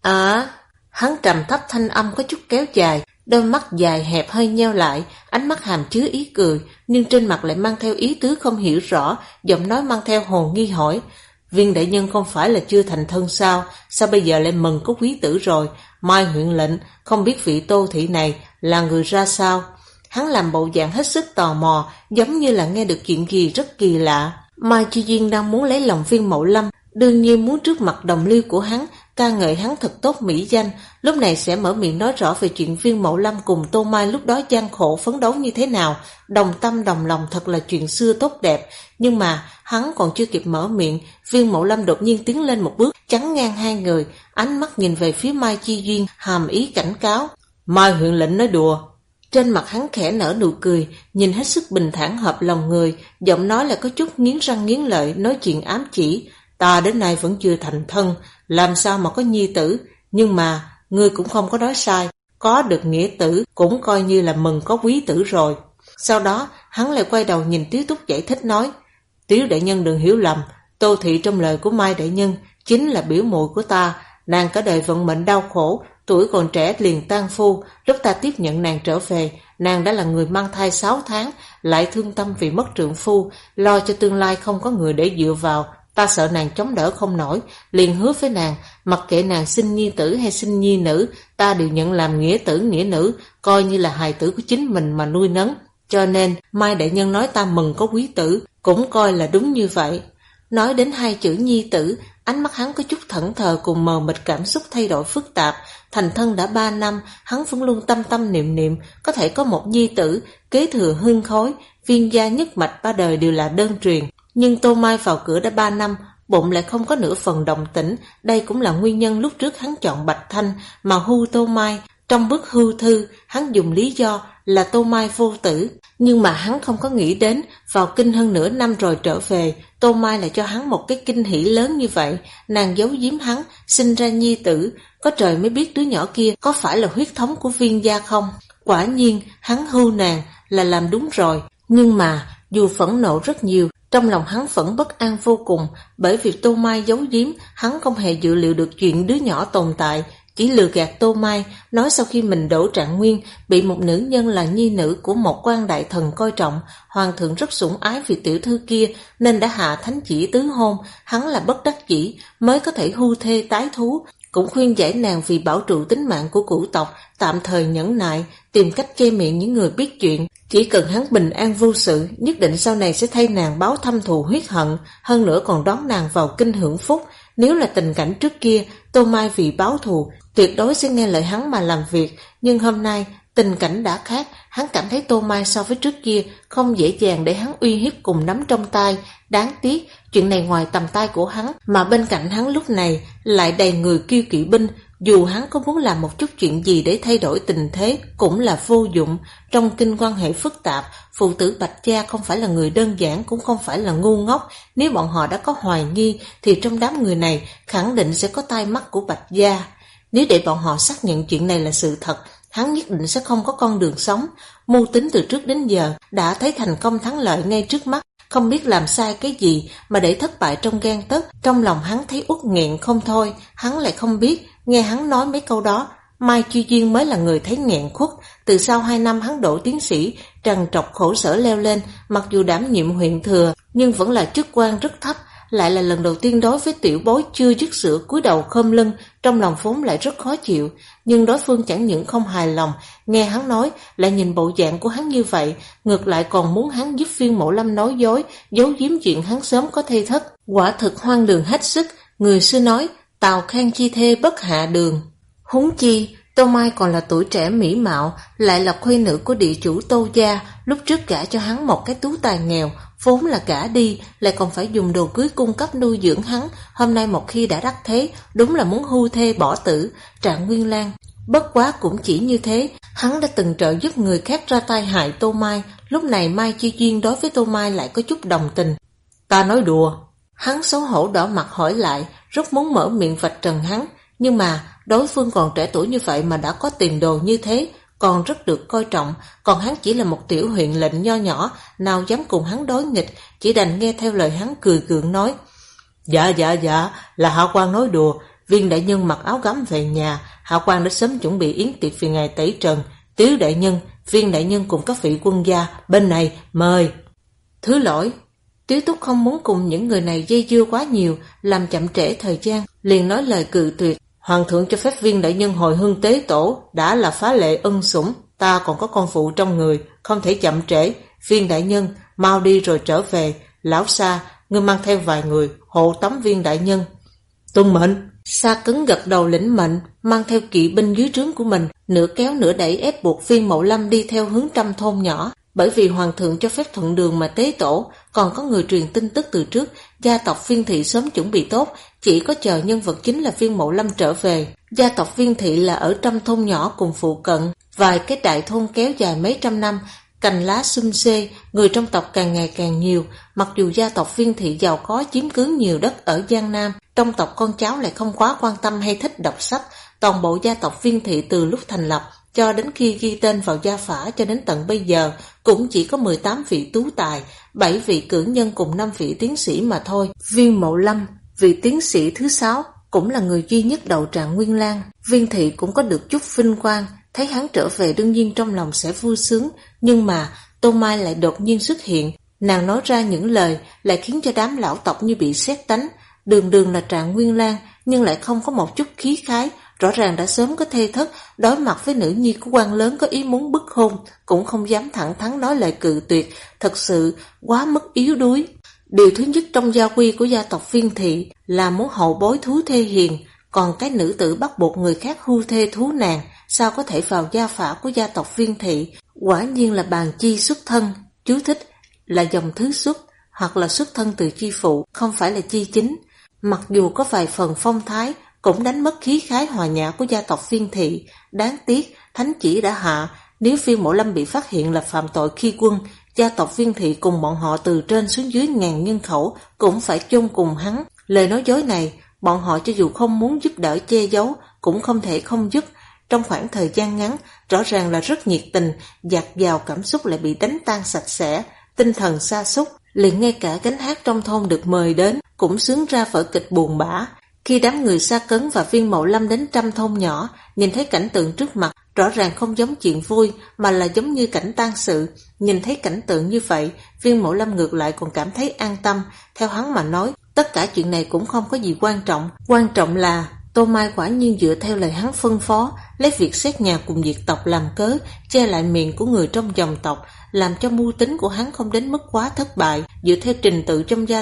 Hắn trầm thấp thanh âm có chút kéo dài, đôi mắt dài hẹp hơi nheo lại, ánh mắt hàm chứa ý cười, nhưng trên mặt lại mang theo ý tứ không hiểu rõ, giọng nói mang theo hồ nghi hỏi: Viên đại nhân không phải là chưa thành thân sao? Sao bây giờ lại mừng có quý tử rồi? Mai huyện lệnh không biết vị Tô Thị này là người ra sao? Hắn làm bộ dạng hết sức tò mò, giống như là nghe được chuyện gì rất kỳ lạ. Mai Chi Duyên đang muốn lấy lòng Viên Mậu Lâm, đương nhiên muốn trước mặt đồng liêu của hắn ca ngợi hắn thật tốt mỹ danh, lúc này sẽ mở miệng nói rõ về chuyện Viên Mậu Lâm cùng Tô Mai lúc đó gian khổ phấn đấu như thế nào, đồng tâm đồng lòng thật là chuyện xưa tốt đẹp. Nhưng mà hắn còn chưa kịp mở miệng, Viên Mậu Lâm đột nhiên tiến lên một bước, chắn ngang hai người, ánh mắt nhìn về phía Mai Chi Duyên, hàm ý cảnh cáo. Mai huyện lệnh nói đùa. Trên mặt hắn khẽ nở nụ cười, nhìn hết sức bình thản hợp lòng người, giọng nói là có chút nghiến răng nghiến lợi, nói chuyện ám chỉ. Ta đến nay vẫn chưa thành thân, làm sao mà có nhi tử? Nhưng mà ngươi cũng không có nói sai, có được nghĩa tử cũng coi như là mừng có quý tử rồi. Sau đó hắn lại quay đầu nhìn Tiếu Túc giải thích nói: Tiếu đại nhân đừng hiểu lầm, Tô Thị trong lời của Mai đại nhân chính là biểu muội của ta. Nàng cả đời vận mệnh đau khổ, tuổi còn trẻ liền tang phu. Lúc ta tiếp nhận nàng trở về, nàng đã là người mang thai 6 tháng, lại thương tâm vì mất trượng phu, lo cho tương lai không có người để dựa vào. Ta sợ nàng chống đỡ không nổi, liền hứa với nàng, mặc kệ nàng sinh nhi tử hay sinh nhi nữ, ta đều nhận làm nghĩa tử nghĩa nữ, coi như là hài tử của chính mình mà nuôi nấng. Cho nên Mai đại nhân nói ta mừng có quý tử, cũng coi là đúng như vậy. Nói đến 2 chữ nhi tử, ánh mắt hắn có chút thẫn thờ cùng mờ mịt, cảm xúc thay đổi phức tạp. Thành thân đã 3 năm, hắn vẫn luôn tâm tâm niệm niệm có thể có một nhi tử, kế thừa hương khối, Viên gia nhất mạch 3 đời đều là đơn truyền. Nhưng Tô Mai vào cửa đã 3 năm, bụng lại không có nửa phần động tĩnh, đây cũng là nguyên nhân lúc trước hắn chọn Bạch Thanh mà hưu Tô Mai. Trong bức hưu thư, hắn dùng lý do là Tô Mai vô tử, nhưng mà hắn không có nghĩ đến vào kinh hơn nửa năm rồi trở về, Tô Mai lại cho hắn một cái kinh hỉ lớn như vậy. Nàng giấu giếm hắn sinh ra nhi tử, có trời mới biết đứa nhỏ kia có phải là huyết thống của Viên gia không. Quả nhiên hắn hưu nàng là làm đúng rồi, nhưng mà dù phẫn nộ rất nhiều, trong lòng hắn vẫn bất an vô cùng, bởi vì Tô Mai giấu giếm, hắn không hề dự liệu được chuyện đứa nhỏ tồn tại, chỉ lừa gạt Tô Mai, nói sau khi mình đổ Trạng Nguyên, bị một nữ nhân là nhi nữ của một quan đại thần coi trọng, hoàng thượng rất sủng ái vì tiểu thư kia nên đã hạ thánh chỉ tứ hôn, hắn là bất đắc dĩ mới có thể hưu thê tái thú, cũng khuyên giải nàng vì bảo trụ tính mạng của cửu tộc, tạm thời nhẫn nại, tìm cách che miệng những người biết chuyện. Chỉ cần hắn bình an vô sự, nhất định sau này sẽ thay nàng báo thâm thù huyết hận, hơn nữa còn đón nàng vào kinh hưởng phúc. Nếu là tình cảnh trước kia, Tô Mai vì báo thù, tuyệt đối sẽ nghe lời hắn mà làm việc, nhưng hôm nay tình cảnh đã khác, hắn cảm thấy Tô Mai so với trước kia không dễ dàng để hắn uy hiếp cùng nắm trong tay. Đáng tiếc, chuyện này ngoài tầm tay của hắn, mà bên cạnh hắn lúc này lại đầy người kiêu kỵ binh. Dù hắn có muốn làm một chút chuyện gì để thay đổi tình thế cũng là vô dụng. Trong kinh quan hệ phức tạp, phụ tử Bạch gia không phải là người đơn giản, cũng không phải là ngu ngốc. Nếu bọn họ đã có hoài nghi thì trong đám người này khẳng định sẽ có tai mắt của Bạch gia. Nếu để bọn họ xác nhận chuyện này là sự thật, hắn nhất định sẽ không có con đường sống. Mưu tính từ trước đến giờ đã thấy thành công thắng lợi ngay trước mắt, không biết làm sai cái gì mà để thất bại trong gang tấc. Trong lòng hắn thấy uất nghẹn không thôi. Hắn lại không biết, nghe hắn nói mấy câu đó, Mai Chi Duyên mới là người thấy nghẹn khuất. Từ sau 2 năm hắn đỗ tiến sĩ, trằn trọc khổ sở leo lên, mặc dù đảm nhiệm huyện thừa nhưng vẫn là chức quan rất thấp. Lại là lần đầu tiên đối với tiểu bối chưa dứt sữa cúi đầu khom lưng, trong lòng vốn lại rất khó chịu. Nhưng đối phương chẳng những không hài lòng, nghe hắn nói lại nhìn bộ dạng của hắn như vậy, ngược lại còn muốn hắn giúp Viên Mộ Lâm nói dối, giấu giếm chuyện hắn sớm có thê thất. Quả thực hoang đường hết sức. Người xưa nói tào khen chi thê bất hạ đường. Huống chi Tô Mai còn là tuổi trẻ mỹ mạo, lại là khuê nữ của địa chủ Tô gia, lúc trước gả cho hắn một cái tú tài nghèo, vốn là gả đi, lại còn phải dùng đồ cưới cung cấp nuôi dưỡng hắn. Hôm nay một khi đã đắc thế, đúng là muốn hưu thê bỏ tử. Trạng Nguyên Lan bất quá cũng chỉ như thế, hắn đã từng trợ giúp người khác ra tay hại Tô Mai, lúc này Mai Chi Duyên đối với Tô Mai lại có chút đồng tình. Ta nói đùa. Hắn xấu hổ đỏ mặt hỏi lại, rất muốn mở miệng vạch trần hắn, nhưng mà đối phương còn trẻ tuổi như vậy mà đã có tiền đồ như thế, còn rất được coi trọng, còn hắn chỉ là một tiểu huyện lệnh nho nhỏ, nào dám cùng hắn đối nghịch, chỉ đành nghe theo lời hắn cười gượng nói. Dạ, là Hạ quan nói đùa. Viên đại nhân mặc áo gấm về nhà, Hạ quan đã sớm chuẩn bị yến tiệc vì ngày tẩy trần. Tiếu đại nhân, Viên đại nhân cùng các vị quân gia, bên này, mời. Thứ lỗi. Tiếu Túc không muốn cùng những người này dây dưa quá nhiều, làm chậm trễ thời gian, liền nói lời cự tuyệt. Hoàng thượng cho phép Viên đại nhân hồi hương tế tổ, đã là phá lệ ân sủng, ta còn có con phụ trong người, không thể chậm trễ. Viên đại nhân, mau đi rồi trở về. Lão Sa, ngươi mang theo vài người, hộ tống Viên đại nhân. Tuân mệnh. Sa Cấn gật đầu lĩnh mệnh, mang theo kỵ binh dưới trướng của mình, nửa kéo nửa đẩy ép buộc Viên Mộ Lâm đi theo hướng Trăm thôn nhỏ. Bởi vì hoàng thượng cho phép thuận đường mà tế tổ, còn có người truyền tin tức từ trước, gia tộc Viên thị sớm chuẩn bị tốt, chỉ có chờ nhân vật chính là Viên Mộ Lâm trở về. Gia tộc Viên thị là ở Trăm thôn nhỏ cùng phụ cận, vài cái đại thôn kéo dài mấy trăm năm, cành lá sum xê, người trong tộc càng ngày càng nhiều. Mặc dù gia tộc Viên thị giàu có chiếm cứ nhiều đất ở Giang Nam, trong tộc con cháu lại không quá quan tâm hay thích đọc sách. Toàn bộ gia tộc Viên thị từ lúc thành lập cho đến khi ghi tên vào gia phả cho đến tận bây giờ cũng chỉ có 18 vị tú tài, 7 vị cử nhân cùng 5 vị tiến sĩ mà thôi. Viên Mộ Lâm, vị tiến sĩ thứ 6, cũng là người duy nhất đậu Trạng Nguyên Lan. Viên thị cũng có được chút vinh quang, thấy hắn trở về đương nhiên trong lòng sẽ vui sướng, nhưng mà Tô Mai lại đột nhiên xuất hiện, nàng nói ra những lời lại khiến cho đám lão tộc như bị sét đánh. Đường đường là Trạng Nguyên Lan nhưng lại không có một chút khí khái, rõ ràng đã sớm có thê thất, đối mặt với nữ nhi của quan lớn có ý muốn bức hôn, cũng không dám thẳng thắn nói lời cự tuyệt, thật sự quá mức yếu đuối. Điều thứ nhất trong gia quy của gia tộc Viên thị là muốn hậu bối thú thê hiền, còn cái nữ tử bắt buộc người khác hưu thê thú nàng, sao có thể vào gia phả của gia tộc Viên thị? Quả nhiên là bàn chi xuất thân. Chú thích là dòng thứ xuất, hoặc là xuất thân từ chi phụ, không phải là chi chính. Mặc dù có vài phần phong thái, cũng đánh mất khí khái hòa nhã của gia tộc Viên thị. Đáng tiếc, thánh chỉ đã hạ, nếu Viên Mộ Lâm bị phát hiện là phạm tội khi quân, gia tộc Viên thị cùng bọn họ từ trên xuống dưới ngàn nhân khẩu cũng phải chôn cùng hắn. Lời nói dối này, bọn họ cho dù không muốn giúp đỡ che giấu, cũng không thể không giúp. Trong khoảng thời gian ngắn, rõ ràng là rất nhiệt tình, dạt dào cảm xúc lại bị đánh tan sạch sẽ, tinh thần sa sút, liền ngay cả gánh hát trong thôn được mời đến cũng sướng ra vở kịch buồn bã. Khi đám người Sa Cấn và Viên Mộ Lâm đến Trăm thôn nhỏ, nhìn thấy cảnh tượng trước mặt, rõ ràng không giống chuyện vui mà là giống như cảnh tang sự. Nhìn thấy cảnh tượng như vậy, Viên Mộ Lâm ngược lại còn cảm thấy an tâm. Theo hắn mà nói, tất cả chuyện này cũng không có gì quan trọng là Tô Mai quả nhiên dựa theo lời hắn phân phó, lấy việc xét nhà cùng diệt tộc làm cớ, che lại miệng của người trong dòng tộc, làm cho mưu tính của hắn không đến mức quá thất bại. Dựa theo trình tự trong gia tộc, hắn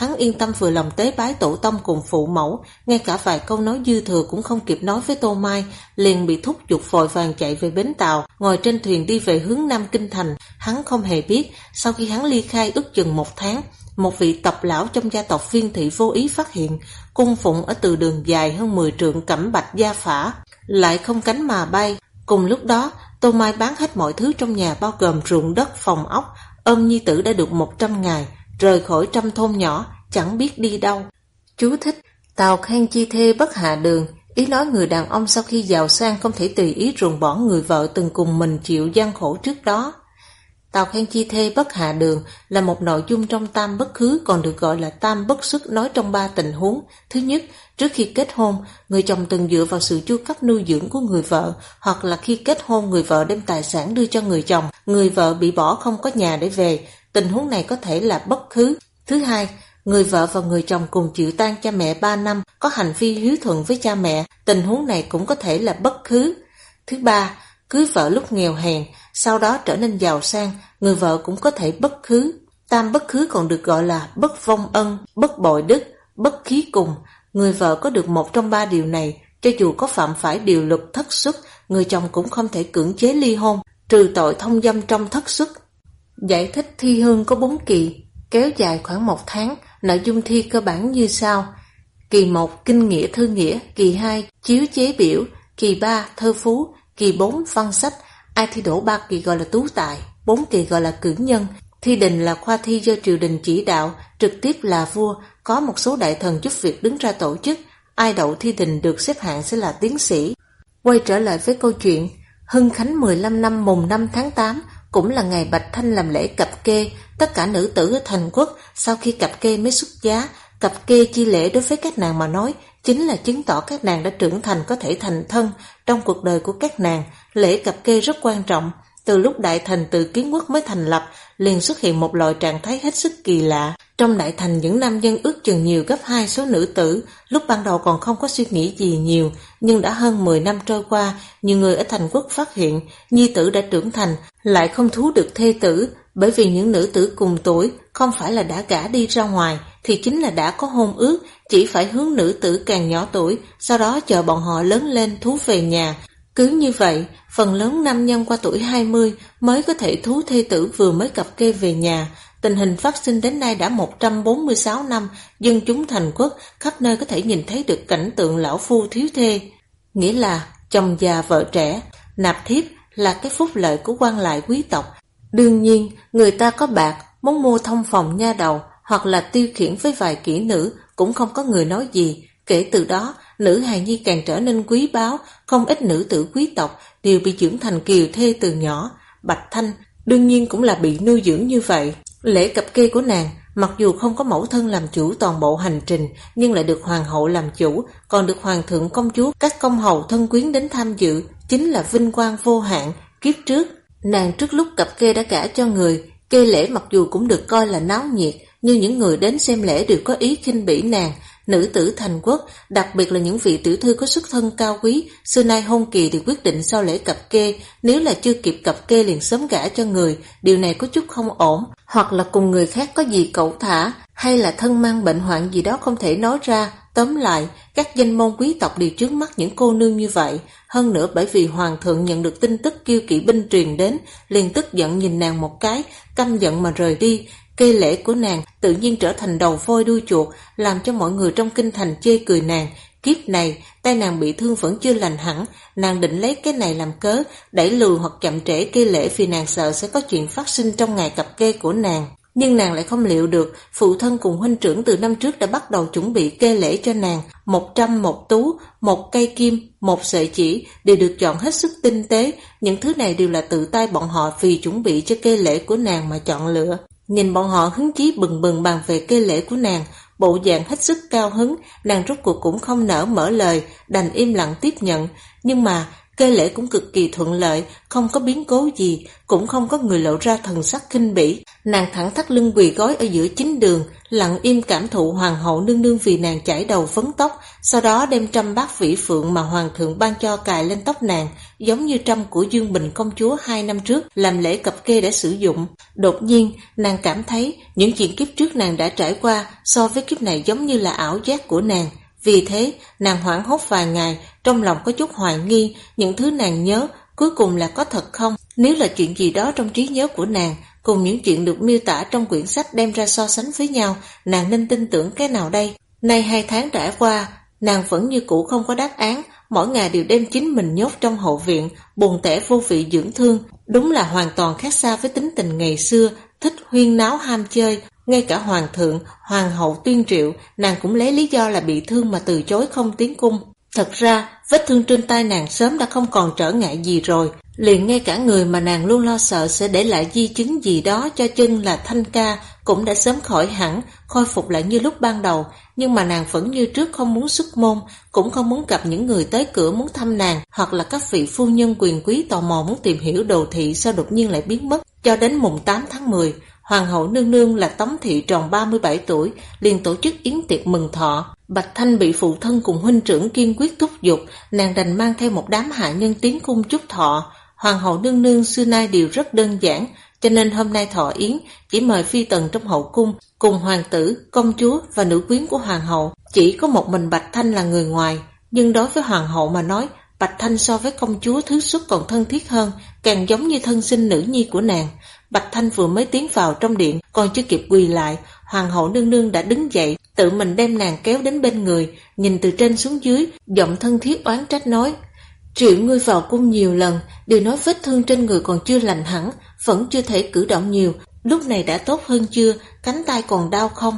hắn yên tâm vừa lòng tế bái tổ tông cùng phụ mẫu, ngay cả vài câu nói dư thừa cũng không kịp nói với Tô Mai, liền bị thúc giục vội vàng chạy về bến tàu, ngồi trên thuyền đi về hướng Nam Kinh Thành. Hắn không hề biết, sau khi hắn ly khai ước chừng 1 tháng, một vị tộc lão trong gia tộc Viên thị vô ý phát hiện cung phụng ở từ đường dài hơn 10 trượng cẩm bạch gia phả lại không cánh mà bay. Cùng lúc đó, Tô Mai bán hết mọi thứ trong nhà bao gồm ruộng đất, phòng ốc, ôm nhi tử đã được 100 ngày, rời khỏi trăm thôn nhỏ, chẳng biết đi đâu. Chú thích: Tào khen chi thê bất hạ đường, ý nói người đàn ông sau khi giàu sang không thể tùy ý ruồng bỏ người vợ từng cùng mình chịu gian khổ trước đó. Tào khen chi thê bất hạ đường là một nội dung trong tam bất khứ, còn được gọi là tam bất xuất, nói trong 3 tình huống. Thứ nhất, trước khi kết hôn, người chồng từng dựa vào sự chu cấp nuôi dưỡng của người vợ, hoặc là khi kết hôn người vợ đem tài sản đưa cho người chồng, người vợ bị bỏ không có nhà để về. Tình huống này có thể là bất khứ. Thứ hai, người vợ và người chồng cùng chịu tang cha mẹ 3 năm, có hành vi hiếu thuận với cha mẹ. Tình huống này cũng có thể là bất khứ. Thứ ba, cưới vợ lúc nghèo hèn, sau đó trở nên giàu sang, người vợ cũng có thể bất khứ. Tam bất khứ còn được gọi là bất vong ân, bất bội đức, bất khí cùng. Người vợ có được một trong 3 điều này, cho dù có phạm phải điều luật thất xuất, người chồng cũng không thể cưỡng chế ly hôn, trừ tội thông dâm trong thất xuất. Giải thích thi hương có 4 kỳ, kéo dài khoảng 1 tháng, nội dung thi cơ bản như sau. Kỳ 1 kinh nghĩa thư nghĩa, kỳ 2 chiếu chế biểu, kỳ 3 thơ phú, kỳ 4 văn sách. Ai thi đỗ 3 kỳ gọi là tú tài, 4 kỳ gọi là cử nhân. Thi đình là khoa thi do triều đình chỉ đạo, trực tiếp là vua, có một số đại thần giúp việc đứng ra tổ chức. Ai đậu thi đình được xếp hạng sẽ là tiến sĩ. Quay trở lại với câu chuyện, Hưng Khánh 15 năm mùng 5 tháng 8 cũng là ngày Bạch Thanh làm lễ cặp kê. Tất cả nữ tử ở thành quốc sau khi cặp kê mới xuất giá. Cặp kê chi lễ đối với các nàng mà nói chính là chứng tỏ các nàng đã trưởng thành, có thể thành thân. Trong cuộc đời của các nàng, lễ cặp kê rất quan trọng. Từ lúc Đại Thành Từ Kiến Quốc mới thành lập, liền xuất hiện một loại trạng thái hết sức kỳ lạ. Trong Đại Thành, những nam nhân ước chừng nhiều gấp 2 số nữ tử. Lúc ban đầu còn không có suy nghĩ gì nhiều, nhưng đã hơn 10 năm trôi qua, nhiều người ở thành quốc phát hiện nhi tử đã trưởng thành, lại không thú được thê tử, bởi vì những nữ tử cùng tuổi không phải là đã gả đi ra ngoài, thì chính là đã có hôn ước, chỉ phải hướng nữ tử càng nhỏ tuổi, sau đó chờ bọn họ lớn lên thú về nhà. Cứ như vậy, phần lớn nam nhân qua tuổi 20 mới có thể thú thê tử vừa mới cặp kê về nhà. Tình hình phát sinh đến nay đã 146 năm, dân chúng thành quốc khắp nơi có thể nhìn thấy được cảnh tượng lão phu thiếu thê, nghĩa là chồng già vợ trẻ. Nạp thiếp là cái phúc lợi của quan lại quý tộc. Đương nhiên, người ta có bạc, muốn mua thông phòng nha đầu hoặc là tiêu khiển với vài kỹ nữ cũng không có người nói gì. Kể từ đó, nữ hài nhi càng trở nên quý báu, không ít nữ tử quý tộc đều bị dưỡng thành kiều thê từ nhỏ. Bạch Thanh đương nhiên cũng là bị nuôi dưỡng như vậy. Lễ cặp kê của nàng, mặc dù không có mẫu thân làm chủ toàn bộ hành trình, nhưng lại được hoàng hậu làm chủ, còn được hoàng thượng công chúa, các công hầu thân quyến đến tham dự, chính là vinh quang vô hạn. Kiếp trước, nàng trước lúc cặp kê đã gả cho người, kê lễ mặc dù cũng được coi là náo nhiệt, nhưng những người đến xem lễ đều có ý khinh bỉ nàng. Nữ tử thành quốc, đặc biệt là những vị tiểu thư có xuất thân cao quý, xưa nay hôn kỳ thì quyết định sau lễ cặp kê, nếu là chưa kịp cặp kê liền sớm gả cho người, điều này có chút không ổn, hoặc là cùng người khác có gì cẩu thả, hay là thân mang bệnh hoạn gì đó không thể nói ra. Tóm lại, các danh môn quý tộc đều trước mắt những cô nương như vậy. Hơn nữa bởi vì hoàng thượng nhận được tin tức kiêu kỵ binh truyền đến, liền tức giận nhìn nàng một cái, căm giận mà rời đi. Cây lễ của nàng tự nhiên trở thành đầu voi đuôi chuột, làm cho mọi người trong kinh thành chê cười nàng. Kiếp này, tay nàng bị thương vẫn chưa lành hẳn, nàng định lấy cái này làm cớ, đẩy lùi hoặc chậm trễ cây lễ vì nàng sợ sẽ có chuyện phát sinh trong ngày cặp kê của nàng. Nhưng nàng lại không liệu được, phụ thân cùng huynh trưởng từ năm trước đã bắt đầu chuẩn bị kê lễ cho nàng. 100 một tú, 1 cây kim, 1 sợi chỉ đều được chọn hết sức tinh tế. Những thứ này đều là tự tay bọn họ vì chuẩn bị cho kê lễ của nàng mà chọn lựa. Nhìn bọn họ hứng chí bừng bừng bàn về kê lễ của nàng, bộ dạng hết sức cao hứng, nàng rốt cuộc cũng không nỡ mở lời, đành im lặng tiếp nhận. Nhưng mà Kê lễ cũng cực kỳ thuận lợi, không có biến cố gì, cũng không có người lộ ra thần sắc khinh bỉ. Nàng thẳng thắt lưng quỳ gối ở giữa chính đường, lặng im cảm thụ hoàng hậu nương nương vì nàng chải đầu phấn tóc, sau đó đem trăm bát vĩ phượng mà hoàng thượng ban cho cài lên tóc nàng, giống như trăm của Dương Bình công chúa 2 năm trước làm lễ cập kê đã sử dụng. Đột nhiên, nàng cảm thấy những chuyện kiếp trước nàng đã trải qua so với kiếp này giống như là ảo giác của nàng. Vì thế, nàng hoảng hốt vài ngày, trong lòng có chút hoài nghi, những thứ nàng nhớ cuối cùng là có thật không? Nếu là chuyện gì đó trong trí nhớ của nàng, cùng những chuyện được miêu tả trong quyển sách đem ra so sánh với nhau, nàng nên tin tưởng cái nào đây? Nay 2 tháng trải qua, nàng vẫn như cũ không có đáp án, mỗi ngày đều đem chính mình nhốt trong hậu viện, buồn tẻ vô vị dưỡng thương. Đúng là hoàn toàn khác xa với tính tình ngày xưa, thích huyên náo ham chơi. Ngay cả hoàng thượng, hoàng hậu tuyên triệu, nàng cũng lấy lý do là bị thương mà từ chối không tiến cung. Thật ra, vết thương trên tay nàng sớm đã không còn trở ngại gì rồi. Liền ngay cả người mà nàng luôn lo sợ sẽ để lại di chứng gì đó cho chân là Thanh Ca cũng đã sớm khỏi hẳn, khôi phục lại như lúc ban đầu. Nhưng mà nàng vẫn như trước không muốn xuất môn, cũng không muốn gặp những người tới cửa muốn thăm nàng, hoặc là các vị phu nhân quyền quý tò mò muốn tìm hiểu đồ thị sao đột nhiên lại biến mất. Cho đến mùng 8 tháng 10, hoàng hậu nương nương là Tống Thị tròn 37 tuổi, liền tổ chức yến tiệc mừng thọ. Bạch Thanh bị phụ thân cùng huynh trưởng kiên quyết thúc giục, nàng đành mang theo một đám hạ nhân tiến cung chúc thọ. Hoàng hậu nương nương xưa nay đều rất đơn giản, cho nên hôm nay thọ yến chỉ mời phi tần trong hậu cung, cùng hoàng tử, công chúa và nữ quyến của hoàng hậu. Chỉ có một mình Bạch Thanh là người ngoài, nhưng đối với hoàng hậu mà nói, Bạch Thanh so với công chúa thứ xuất còn thân thiết hơn, càng giống như thân sinh nữ nhi của nàng. Bạch Thanh vừa mới tiến vào trong điện, còn chưa kịp quỳ lại, hoàng hậu nương nương đã đứng dậy, tự mình đem nàng kéo đến bên người, nhìn từ trên xuống dưới, giọng thân thiết oán trách nói: Triệu ngươi vào cung nhiều lần, đều nói vết thương trên người còn chưa lành hẳn, vẫn chưa thể cử động nhiều, lúc này đã tốt hơn chưa, cánh tay còn đau không?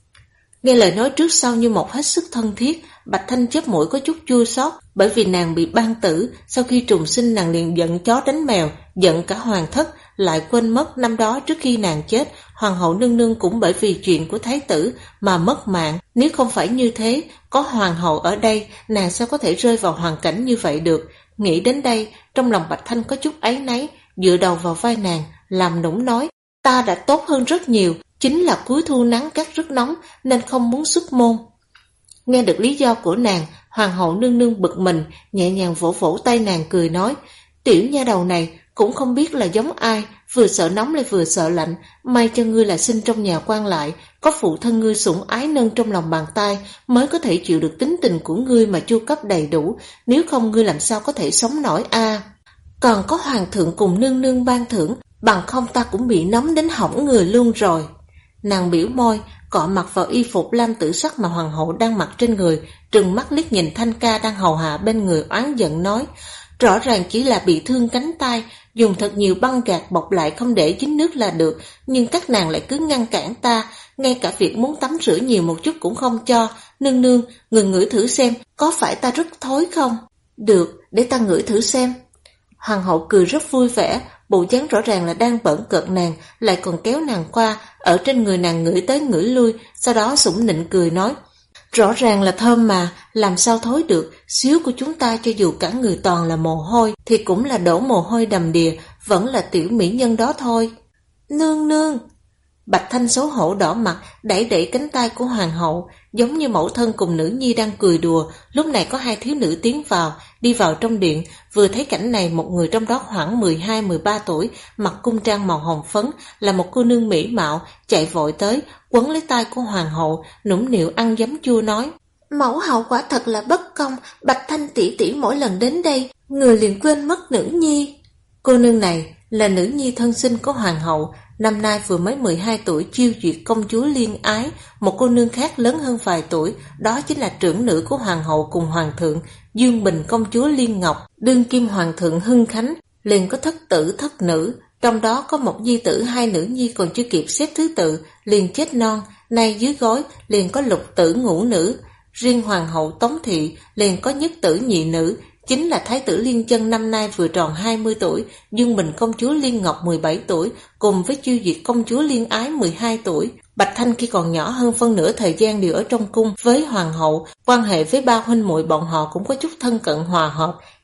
Nghe lời nói trước sau như một hết sức thân thiết, Bạch Thanh chớp mũi có chút chua xót, bởi vì nàng bị ban tử, sau khi trùng sinh nàng liền giận chó đánh mèo, giận cả hoàng thất, lại quên mất năm đó trước khi nàng chết, hoàng hậu nương nương cũng bởi vì chuyện của thái tử mà mất mạng. Nếu không phải như thế, có hoàng hậu ở đây, nàng sao có thể rơi vào hoàn cảnh như vậy được? Nghĩ đến đây, trong lòng Bạch Thanh có chút áy náy, dựa đầu vào vai nàng, làm nũng nói: Ta đã tốt hơn rất nhiều, chính là cuối thu nắng gắt rất nóng nên không muốn xuất môn. Nghe được lý do của nàng, hoàng hậu nương nương bực mình, nhẹ nhàng vỗ vỗ tay nàng cười nói: Tiểu nha đầu này cũng không biết là giống ai, vừa sợ nóng lại vừa sợ lạnh, may cho ngươi là sinh trong nhà quan lại, có phụ thân ngươi sủng ái nâng trong lòng bàn tay mới có thể chịu được tính tình của ngươi mà chu cấp đầy đủ, nếu không ngươi làm sao có thể sống nổi a? Còn có hoàng thượng cùng nương nương ban thưởng, bằng không ta cũng bị nóng đến hỏng người luôn rồi. Nàng biểu môi, cọ mặt vào y phục lam tử sắc mà hoàng hậu đang mặc trên người, trừng mắt liếc nhìn Thanh Ca đang hầu hạ bên người oán giận nói: Rõ ràng chỉ là bị thương cánh tay, dùng thật nhiều băng gạc bọc lại không để dính nước là được, nhưng các nàng lại cứ ngăn cản ta, ngay cả việc muốn tắm rửa nhiều một chút cũng không cho. Nương nương, người ngửi thử xem, có phải ta rất thối không? Được, để ta ngửi thử xem. Hoàng hậu cười rất vui vẻ, bộ dáng rõ ràng là đang bỡn cợt nàng, lại còn kéo nàng qua, ở trên người nàng ngửi tới ngửi lui, sau đó sủng nịnh cười nói: Rõ ràng là thơm mà, làm sao thối được, xíu của chúng ta cho dù cả người toàn là mồ hôi, thì cũng là đổ mồ hôi đầm đìa, vẫn là tiểu mỹ nhân đó thôi. Nương nương! Bạch Thanh xấu hổ đỏ mặt, đẩy đẩy cánh tay của hoàng hậu, giống như mẫu thân cùng nữ nhi đang cười đùa. Lúc này có 2 thiếu nữ tiến vào, đi vào trong điện, vừa thấy cảnh này một người trong đó khoảng 12-13 tuổi, mặc cung trang màu hồng phấn, là một cô nương mỹ mạo, chạy vội tới, quấn lấy tay của hoàng hậu, nũng nịu ăn giấm chua nói: Mẫu hậu quả thật là bất công, Bạch Thanh tỷ tỷ mỗi lần đến đây, người liền quên mất nữ nhi. Cô nương này là nữ nhi thân sinh của hoàng hậu, năm nay vừa mới 12 tuổi chiêu duyệt công chúa Liên Ái. Một cô nương khác lớn hơn vài tuổi, đó chính là trưởng nữ của hoàng hậu cùng hoàng thượng, Dương Bình công chúa Liên Ngọc. Đương kim hoàng thượng Hưng Khánh liền có thất tử thất nữ, trong đó có một nhi tử 2 nữ nhi còn chưa kịp xếp thứ tự liền chết non, nay dưới gối liền có lục tử ngũ nữ. Riêng hoàng hậu Tống Thị liền có nhất tử nhị nữ, chính là thái tử Liên Chân năm nay vừa tròn 20 tuổi, Dương Bình công chúa Liên Ngọc 17 tuổi, cùng với chiêu duyệt công chúa Liên Ái 12 tuổi. Bạch Thanh khi còn nhỏ hơn phân nửa thời gian đều ở trong cung với hoàng hậu, quan hệ với ba huynh muội bọn họ cũng có chút thân cận hòa hợp,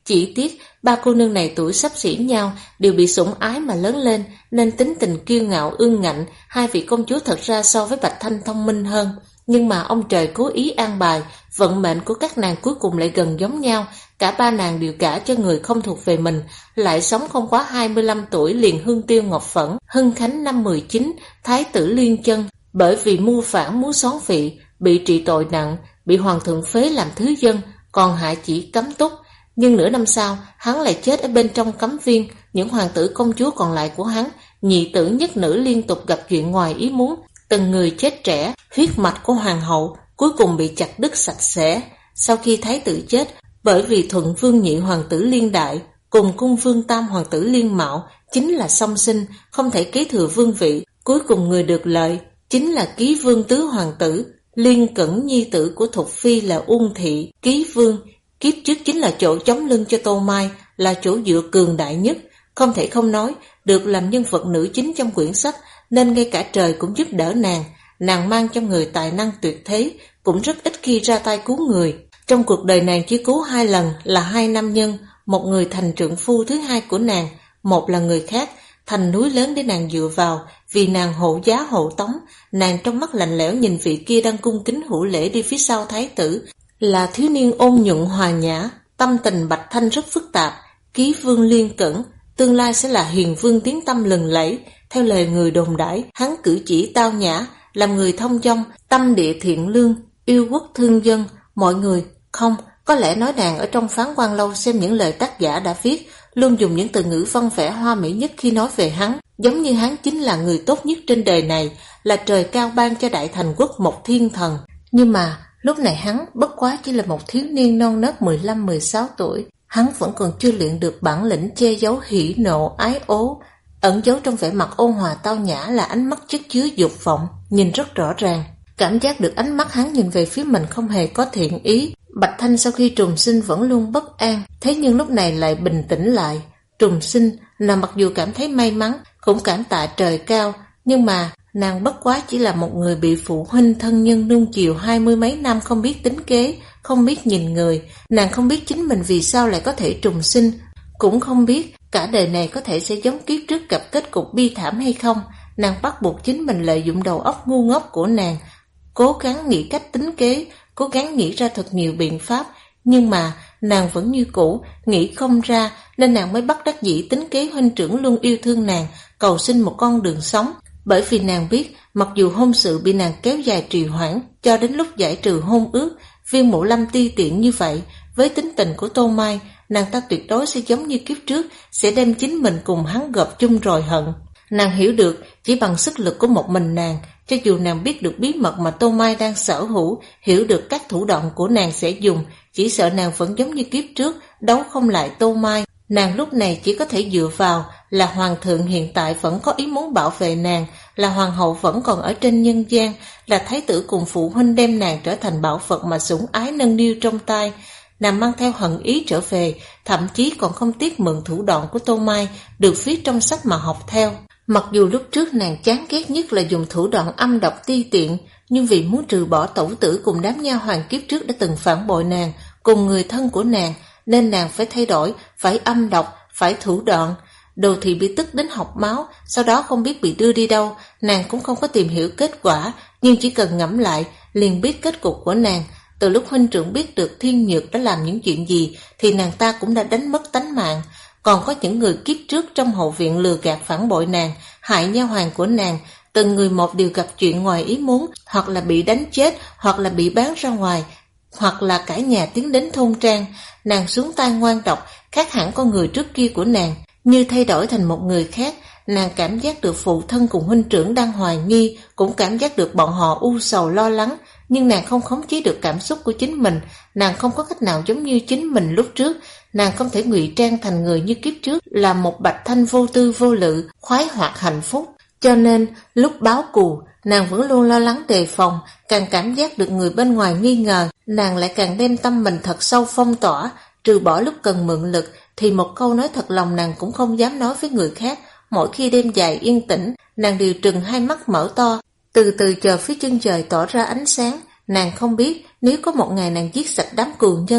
Chỉ tiếc ba cô nương này tuổi xấp xỉ nhau, đều bị sủng ái mà lớn lên, nên tính tình kiêu ngạo ương ngạnh. Hai vị công chúa thật ra so với Bạch Thanh thông minh hơn, nhưng mà ông trời cố ý an bài, vận mệnh của các nàng cuối cùng lại gần giống nhau. Cả ba nàng đều gả cho người không thuộc về mình, lại sống không quá 25 tuổi liền hương tiêu ngọc phẫn. Hưng Khánh năm 19, Thái tử Liên Chân bởi vì mưu phản muốn xón vị, bị trị tội nặng, bị hoàng thượng phế làm thứ dân, còn hạ chỉ cấm túc. Nhưng nửa năm sau, hắn lại chết ở bên trong cấm viên. Những hoàng tử công chúa còn lại của hắn, nhị tử nhất nữ liên tục gặp chuyện ngoài ý muốn, từng người chết trẻ. Huyết mạch của hoàng hậu cuối cùng bị chặt đứt sạch sẽ. Sau khi thái tử chết, bởi vì thuận vương nhị hoàng tử Liên Đại cùng cung vương tam hoàng tử Liên Mạo chính là song sinh, không thể kế thừa vương vị. Cuối cùng người được lợi chính là ký vương tứ hoàng tử Liên Cẩn, nhi tử của Thục Phi là Uông Thị. Ký vương kiếp trước chính là chỗ chống lưng cho Tô Mai, là chỗ dựa cường đại nhất. Không thể không nói, được làm nhân vật nữ chính trong quyển sách, nên ngay cả trời cũng giúp đỡ nàng. Nàng mang trong người tài năng tuyệt thế, cũng rất ít khi ra tay cứu người. Trong cuộc đời nàng chỉ cứu 2 lần là 2 nam nhân, một người thành trượng phu thứ hai của nàng, một là người khác thành núi lớn để nàng dựa vào, vì nàng hộ giá hộ tống. Nàng trong mắt lạnh lẽo nhìn vị kia đang cung kính hữu lễ đi phía sau thái tử, là thiếu niên ôn nhuận hòa nhã. Tâm tình Bạch Thanh rất phức tạp. Ký vương Liên Cẩn tương lai sẽ là hiền vương tiếng tăm lừng lẫy. Theo lời người đồn đãi, hắn cử chỉ tao nhã, làm người thông dong, tâm địa thiện lương, yêu quốc thương dân. Mọi người không, có lẽ nói nàng ở trong Phán Quan Lâu xem những lời tác giả đã viết, luôn dùng những từ ngữ văn vẻ hoa mỹ nhất khi nói về hắn, giống như hắn chính là người tốt nhất trên đời này, là trời cao ban cho Đại Thành Quốc một thiên thần. Nhưng mà lúc này hắn bất quá chỉ là một thiếu niên non nớt 15-16 tuổi. Hắn vẫn còn chưa luyện được bản lĩnh che giấu hỉ nộ ái ố. Ẩn giấu trong vẻ mặt ôn hòa tao nhã là ánh mắt chất chứa dục vọng, nhìn rất rõ ràng. Cảm giác được ánh mắt hắn nhìn về phía mình không hề có thiện ý. Bạch Thanh sau khi trùng sinh vẫn luôn bất an, thế nhưng lúc này lại bình tĩnh lại. Trùng sinh, nàng mặc dù cảm thấy may mắn, cũng cảm tạ trời cao, nhưng mà nàng bất quá chỉ là một người bị phụ huynh thân nhân nuông chiều 20 mấy năm, không biết tính kế, không biết nhìn người. Nàng không biết chính mình vì sao lại có thể trùng sinh, cũng không biết cả đời này có thể sẽ giống kiếp trước gặp kết cục bi thảm hay không. Nàng bắt buộc chính mình lợi dụng đầu óc ngu ngốc của nàng, cố gắng nghĩ cách tính kế, cố gắng nghĩ ra thật nhiều biện pháp, nhưng mà nàng vẫn như cũ, nghĩ không ra, nên nàng mới bất đắc dĩ tính kế huynh trưởng luôn yêu thương nàng, cầu xin một con đường sống. Bởi vì nàng biết, mặc dù hôn sự bị nàng kéo dài trì hoãn cho đến lúc giải trừ hôn ước, Viên Mộ Lâm ti tiện như vậy, với tính tình của Tô Mai, nàng ta tuyệt đối sẽ giống như kiếp trước, sẽ đem chính mình cùng hắn gộp chung rồi hận. Nàng hiểu được, chỉ bằng sức lực của một mình nàng, cho dù nàng biết được bí mật mà Tô Mai đang sở hữu, hiểu được các thủ đoạn của nàng sẽ dùng, chỉ sợ nàng vẫn giống như kiếp trước, đấu không lại Tô Mai. Nàng lúc này chỉ có thể dựa vào là hoàng thượng hiện tại vẫn có ý muốn bảo vệ nàng, là hoàng hậu vẫn còn ở trên nhân gian, là thái tử cùng phụ huynh đem nàng trở thành bảo vật mà sủng ái nâng niu trong tay. Nàng mang theo hận ý trở về, thậm chí còn không tiếc mượn thủ đoạn của Tô Mai được viết trong sách mà học theo. Mặc dù lúc trước nàng chán ghét nhất là dùng thủ đoạn âm độc ti tiện, nhưng vì muốn trừ bỏ tẩu tử cùng đám nha hoàn kiếp trước đã từng phản bội nàng, cùng người thân của nàng, nên nàng phải thay đổi, phải âm độc, phải thủ đoạn. Đồ Thị bị tức đến học máu, sau đó không biết bị đưa đi đâu, nàng cũng không có tìm hiểu kết quả, nhưng chỉ cần ngẫm lại, liền biết kết cục của nàng. Từ lúc huynh trưởng biết được Thiên Nhược đã làm những chuyện gì, thì nàng ta cũng đã đánh mất tánh mạng. Còn có những người kiếp trước trong hậu viện lừa gạt phản bội nàng, hại nha hoàn của nàng, từng người một đều gặp chuyện ngoài ý muốn, hoặc là bị đánh chết, hoặc là bị bán ra ngoài, hoặc là cả nhà tiến đến thôn trang. Nàng xuống tay ngoan độc, khác hẳn con người trước kia của nàng, như thay đổi thành một người khác. Nàng cảm giác được phụ thân cùng huynh trưởng đang hoài nghi, cũng cảm giác được bọn họ u sầu lo lắng, nhưng nàng không khống chế được cảm xúc của chính mình. Nàng không có cách nào giống như chính mình lúc trước, nàng không thể ngụy trang thành người như kiếp trước, là một Bạch Thanh vô tư vô lự, khoái hoạt hạnh phúc. Cho nên lúc báo cù, nàng vẫn luôn lo lắng đề phòng, càng cảm giác được người bên ngoài nghi ngờ, nàng lại càng đem tâm mình thật sâu phong tỏa, trừ bỏ lúc cần mượn lực, thì một câu nói thật lòng nàng cũng không dám nói với người khác. Mỗi khi đêm dài yên tĩnh, nàng đều trừng hai mắt mở to, từ từ chờ phía chân trời tỏ ra ánh sáng. Nàng không biết nếu có một ngày nàng giết sạch đám cừu nhân,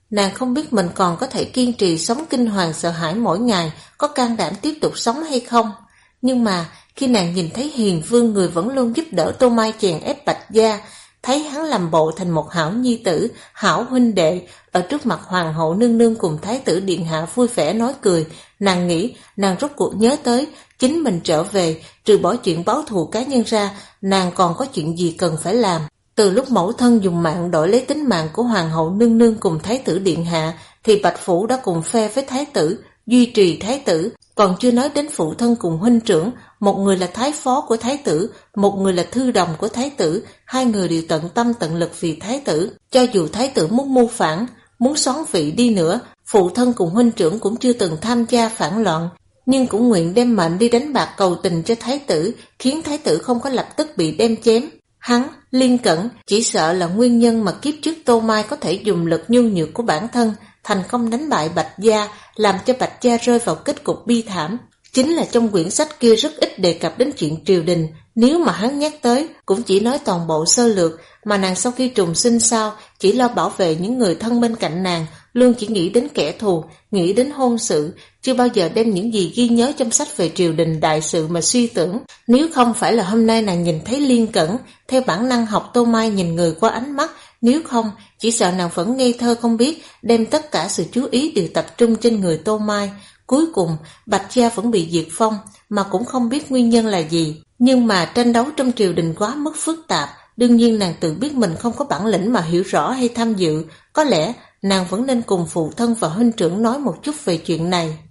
Nàng không biết mình còn có thể kiên trì sống kinh hoàng sợ hãi mỗi ngày, có can đảm tiếp tục sống hay không. Nhưng mà khi nàng nhìn thấy Hiền Vương, người vẫn luôn giúp đỡ Tô Mai chèn ép Bạch Gia, thấy hắn làm bộ thành một hảo nhi tử, hảo huynh đệ, ở trước mặt hoàng hậu nương nương cùng thái tử điện hạ vui vẻ nói cười, nàng nghĩ, nàng rốt cuộc nhớ tới, chính mình trở về, trừ bỏ chuyện báo thù cá nhân ra, nàng còn có chuyện gì cần phải làm. Từ lúc mẫu thân dùng mạng đổi lấy tính mạng của hoàng hậu nương nương cùng thái tử điện hạ, thì Bạch Phủ đã cùng phe với thái tử, duy trì thái tử, còn chưa nói đến phụ thân cùng huynh trưởng, một người là thái phó của thái tử, một người là thư đồng của thái tử, hai người đều tận tâm tận lực vì thái tử. Cho dù thái tử muốn mưu phản, muốn xoán vị đi nữa, phụ thân cùng huynh trưởng cũng chưa từng tham gia phản loạn, nhưng cũng nguyện đem mệnh đi đánh bạc cầu tình cho thái tử, khiến thái tử không có lập tức bị đem chém. Hắn, Liên Cẩn, chỉ sợ là nguyên nhân mà kiếp trước Tô Mai có thể dùng lực nhu nhược của bản thân, thành công đánh bại Bạch Gia, làm cho Bạch Gia rơi vào kết cục bi thảm. Chính là trong quyển sách kia rất ít đề cập đến chuyện triều đình, nếu mà hắn nhắc tới, cũng chỉ nói toàn bộ sơ lược, mà nàng sau khi trùng sinh sau, chỉ lo bảo vệ những người thân bên cạnh nàng, luôn chỉ nghĩ đến kẻ thù, nghĩ đến hôn sự, chưa bao giờ đem những gì ghi nhớ trong sách về triều đình đại sự mà suy tưởng. Nếu không phải là hôm nay nàng nhìn thấy Liên Cẩn, theo bản năng học Tô Mai nhìn người qua ánh mắt, nếu không, chỉ sợ nàng vẫn ngây thơ không biết, đem tất cả sự chú ý đều tập trung trên người Tô Mai. Cuối cùng, Bạch Gia vẫn bị diệt vong, mà cũng không biết nguyên nhân là gì. Nhưng mà tranh đấu trong triều đình quá mức phức tạp, đương nhiên nàng tự biết mình không có bản lĩnh mà hiểu rõ hay tham dự, có lẽ nàng vẫn nên cùng phụ thân và huynh trưởng nói một chút về chuyện này.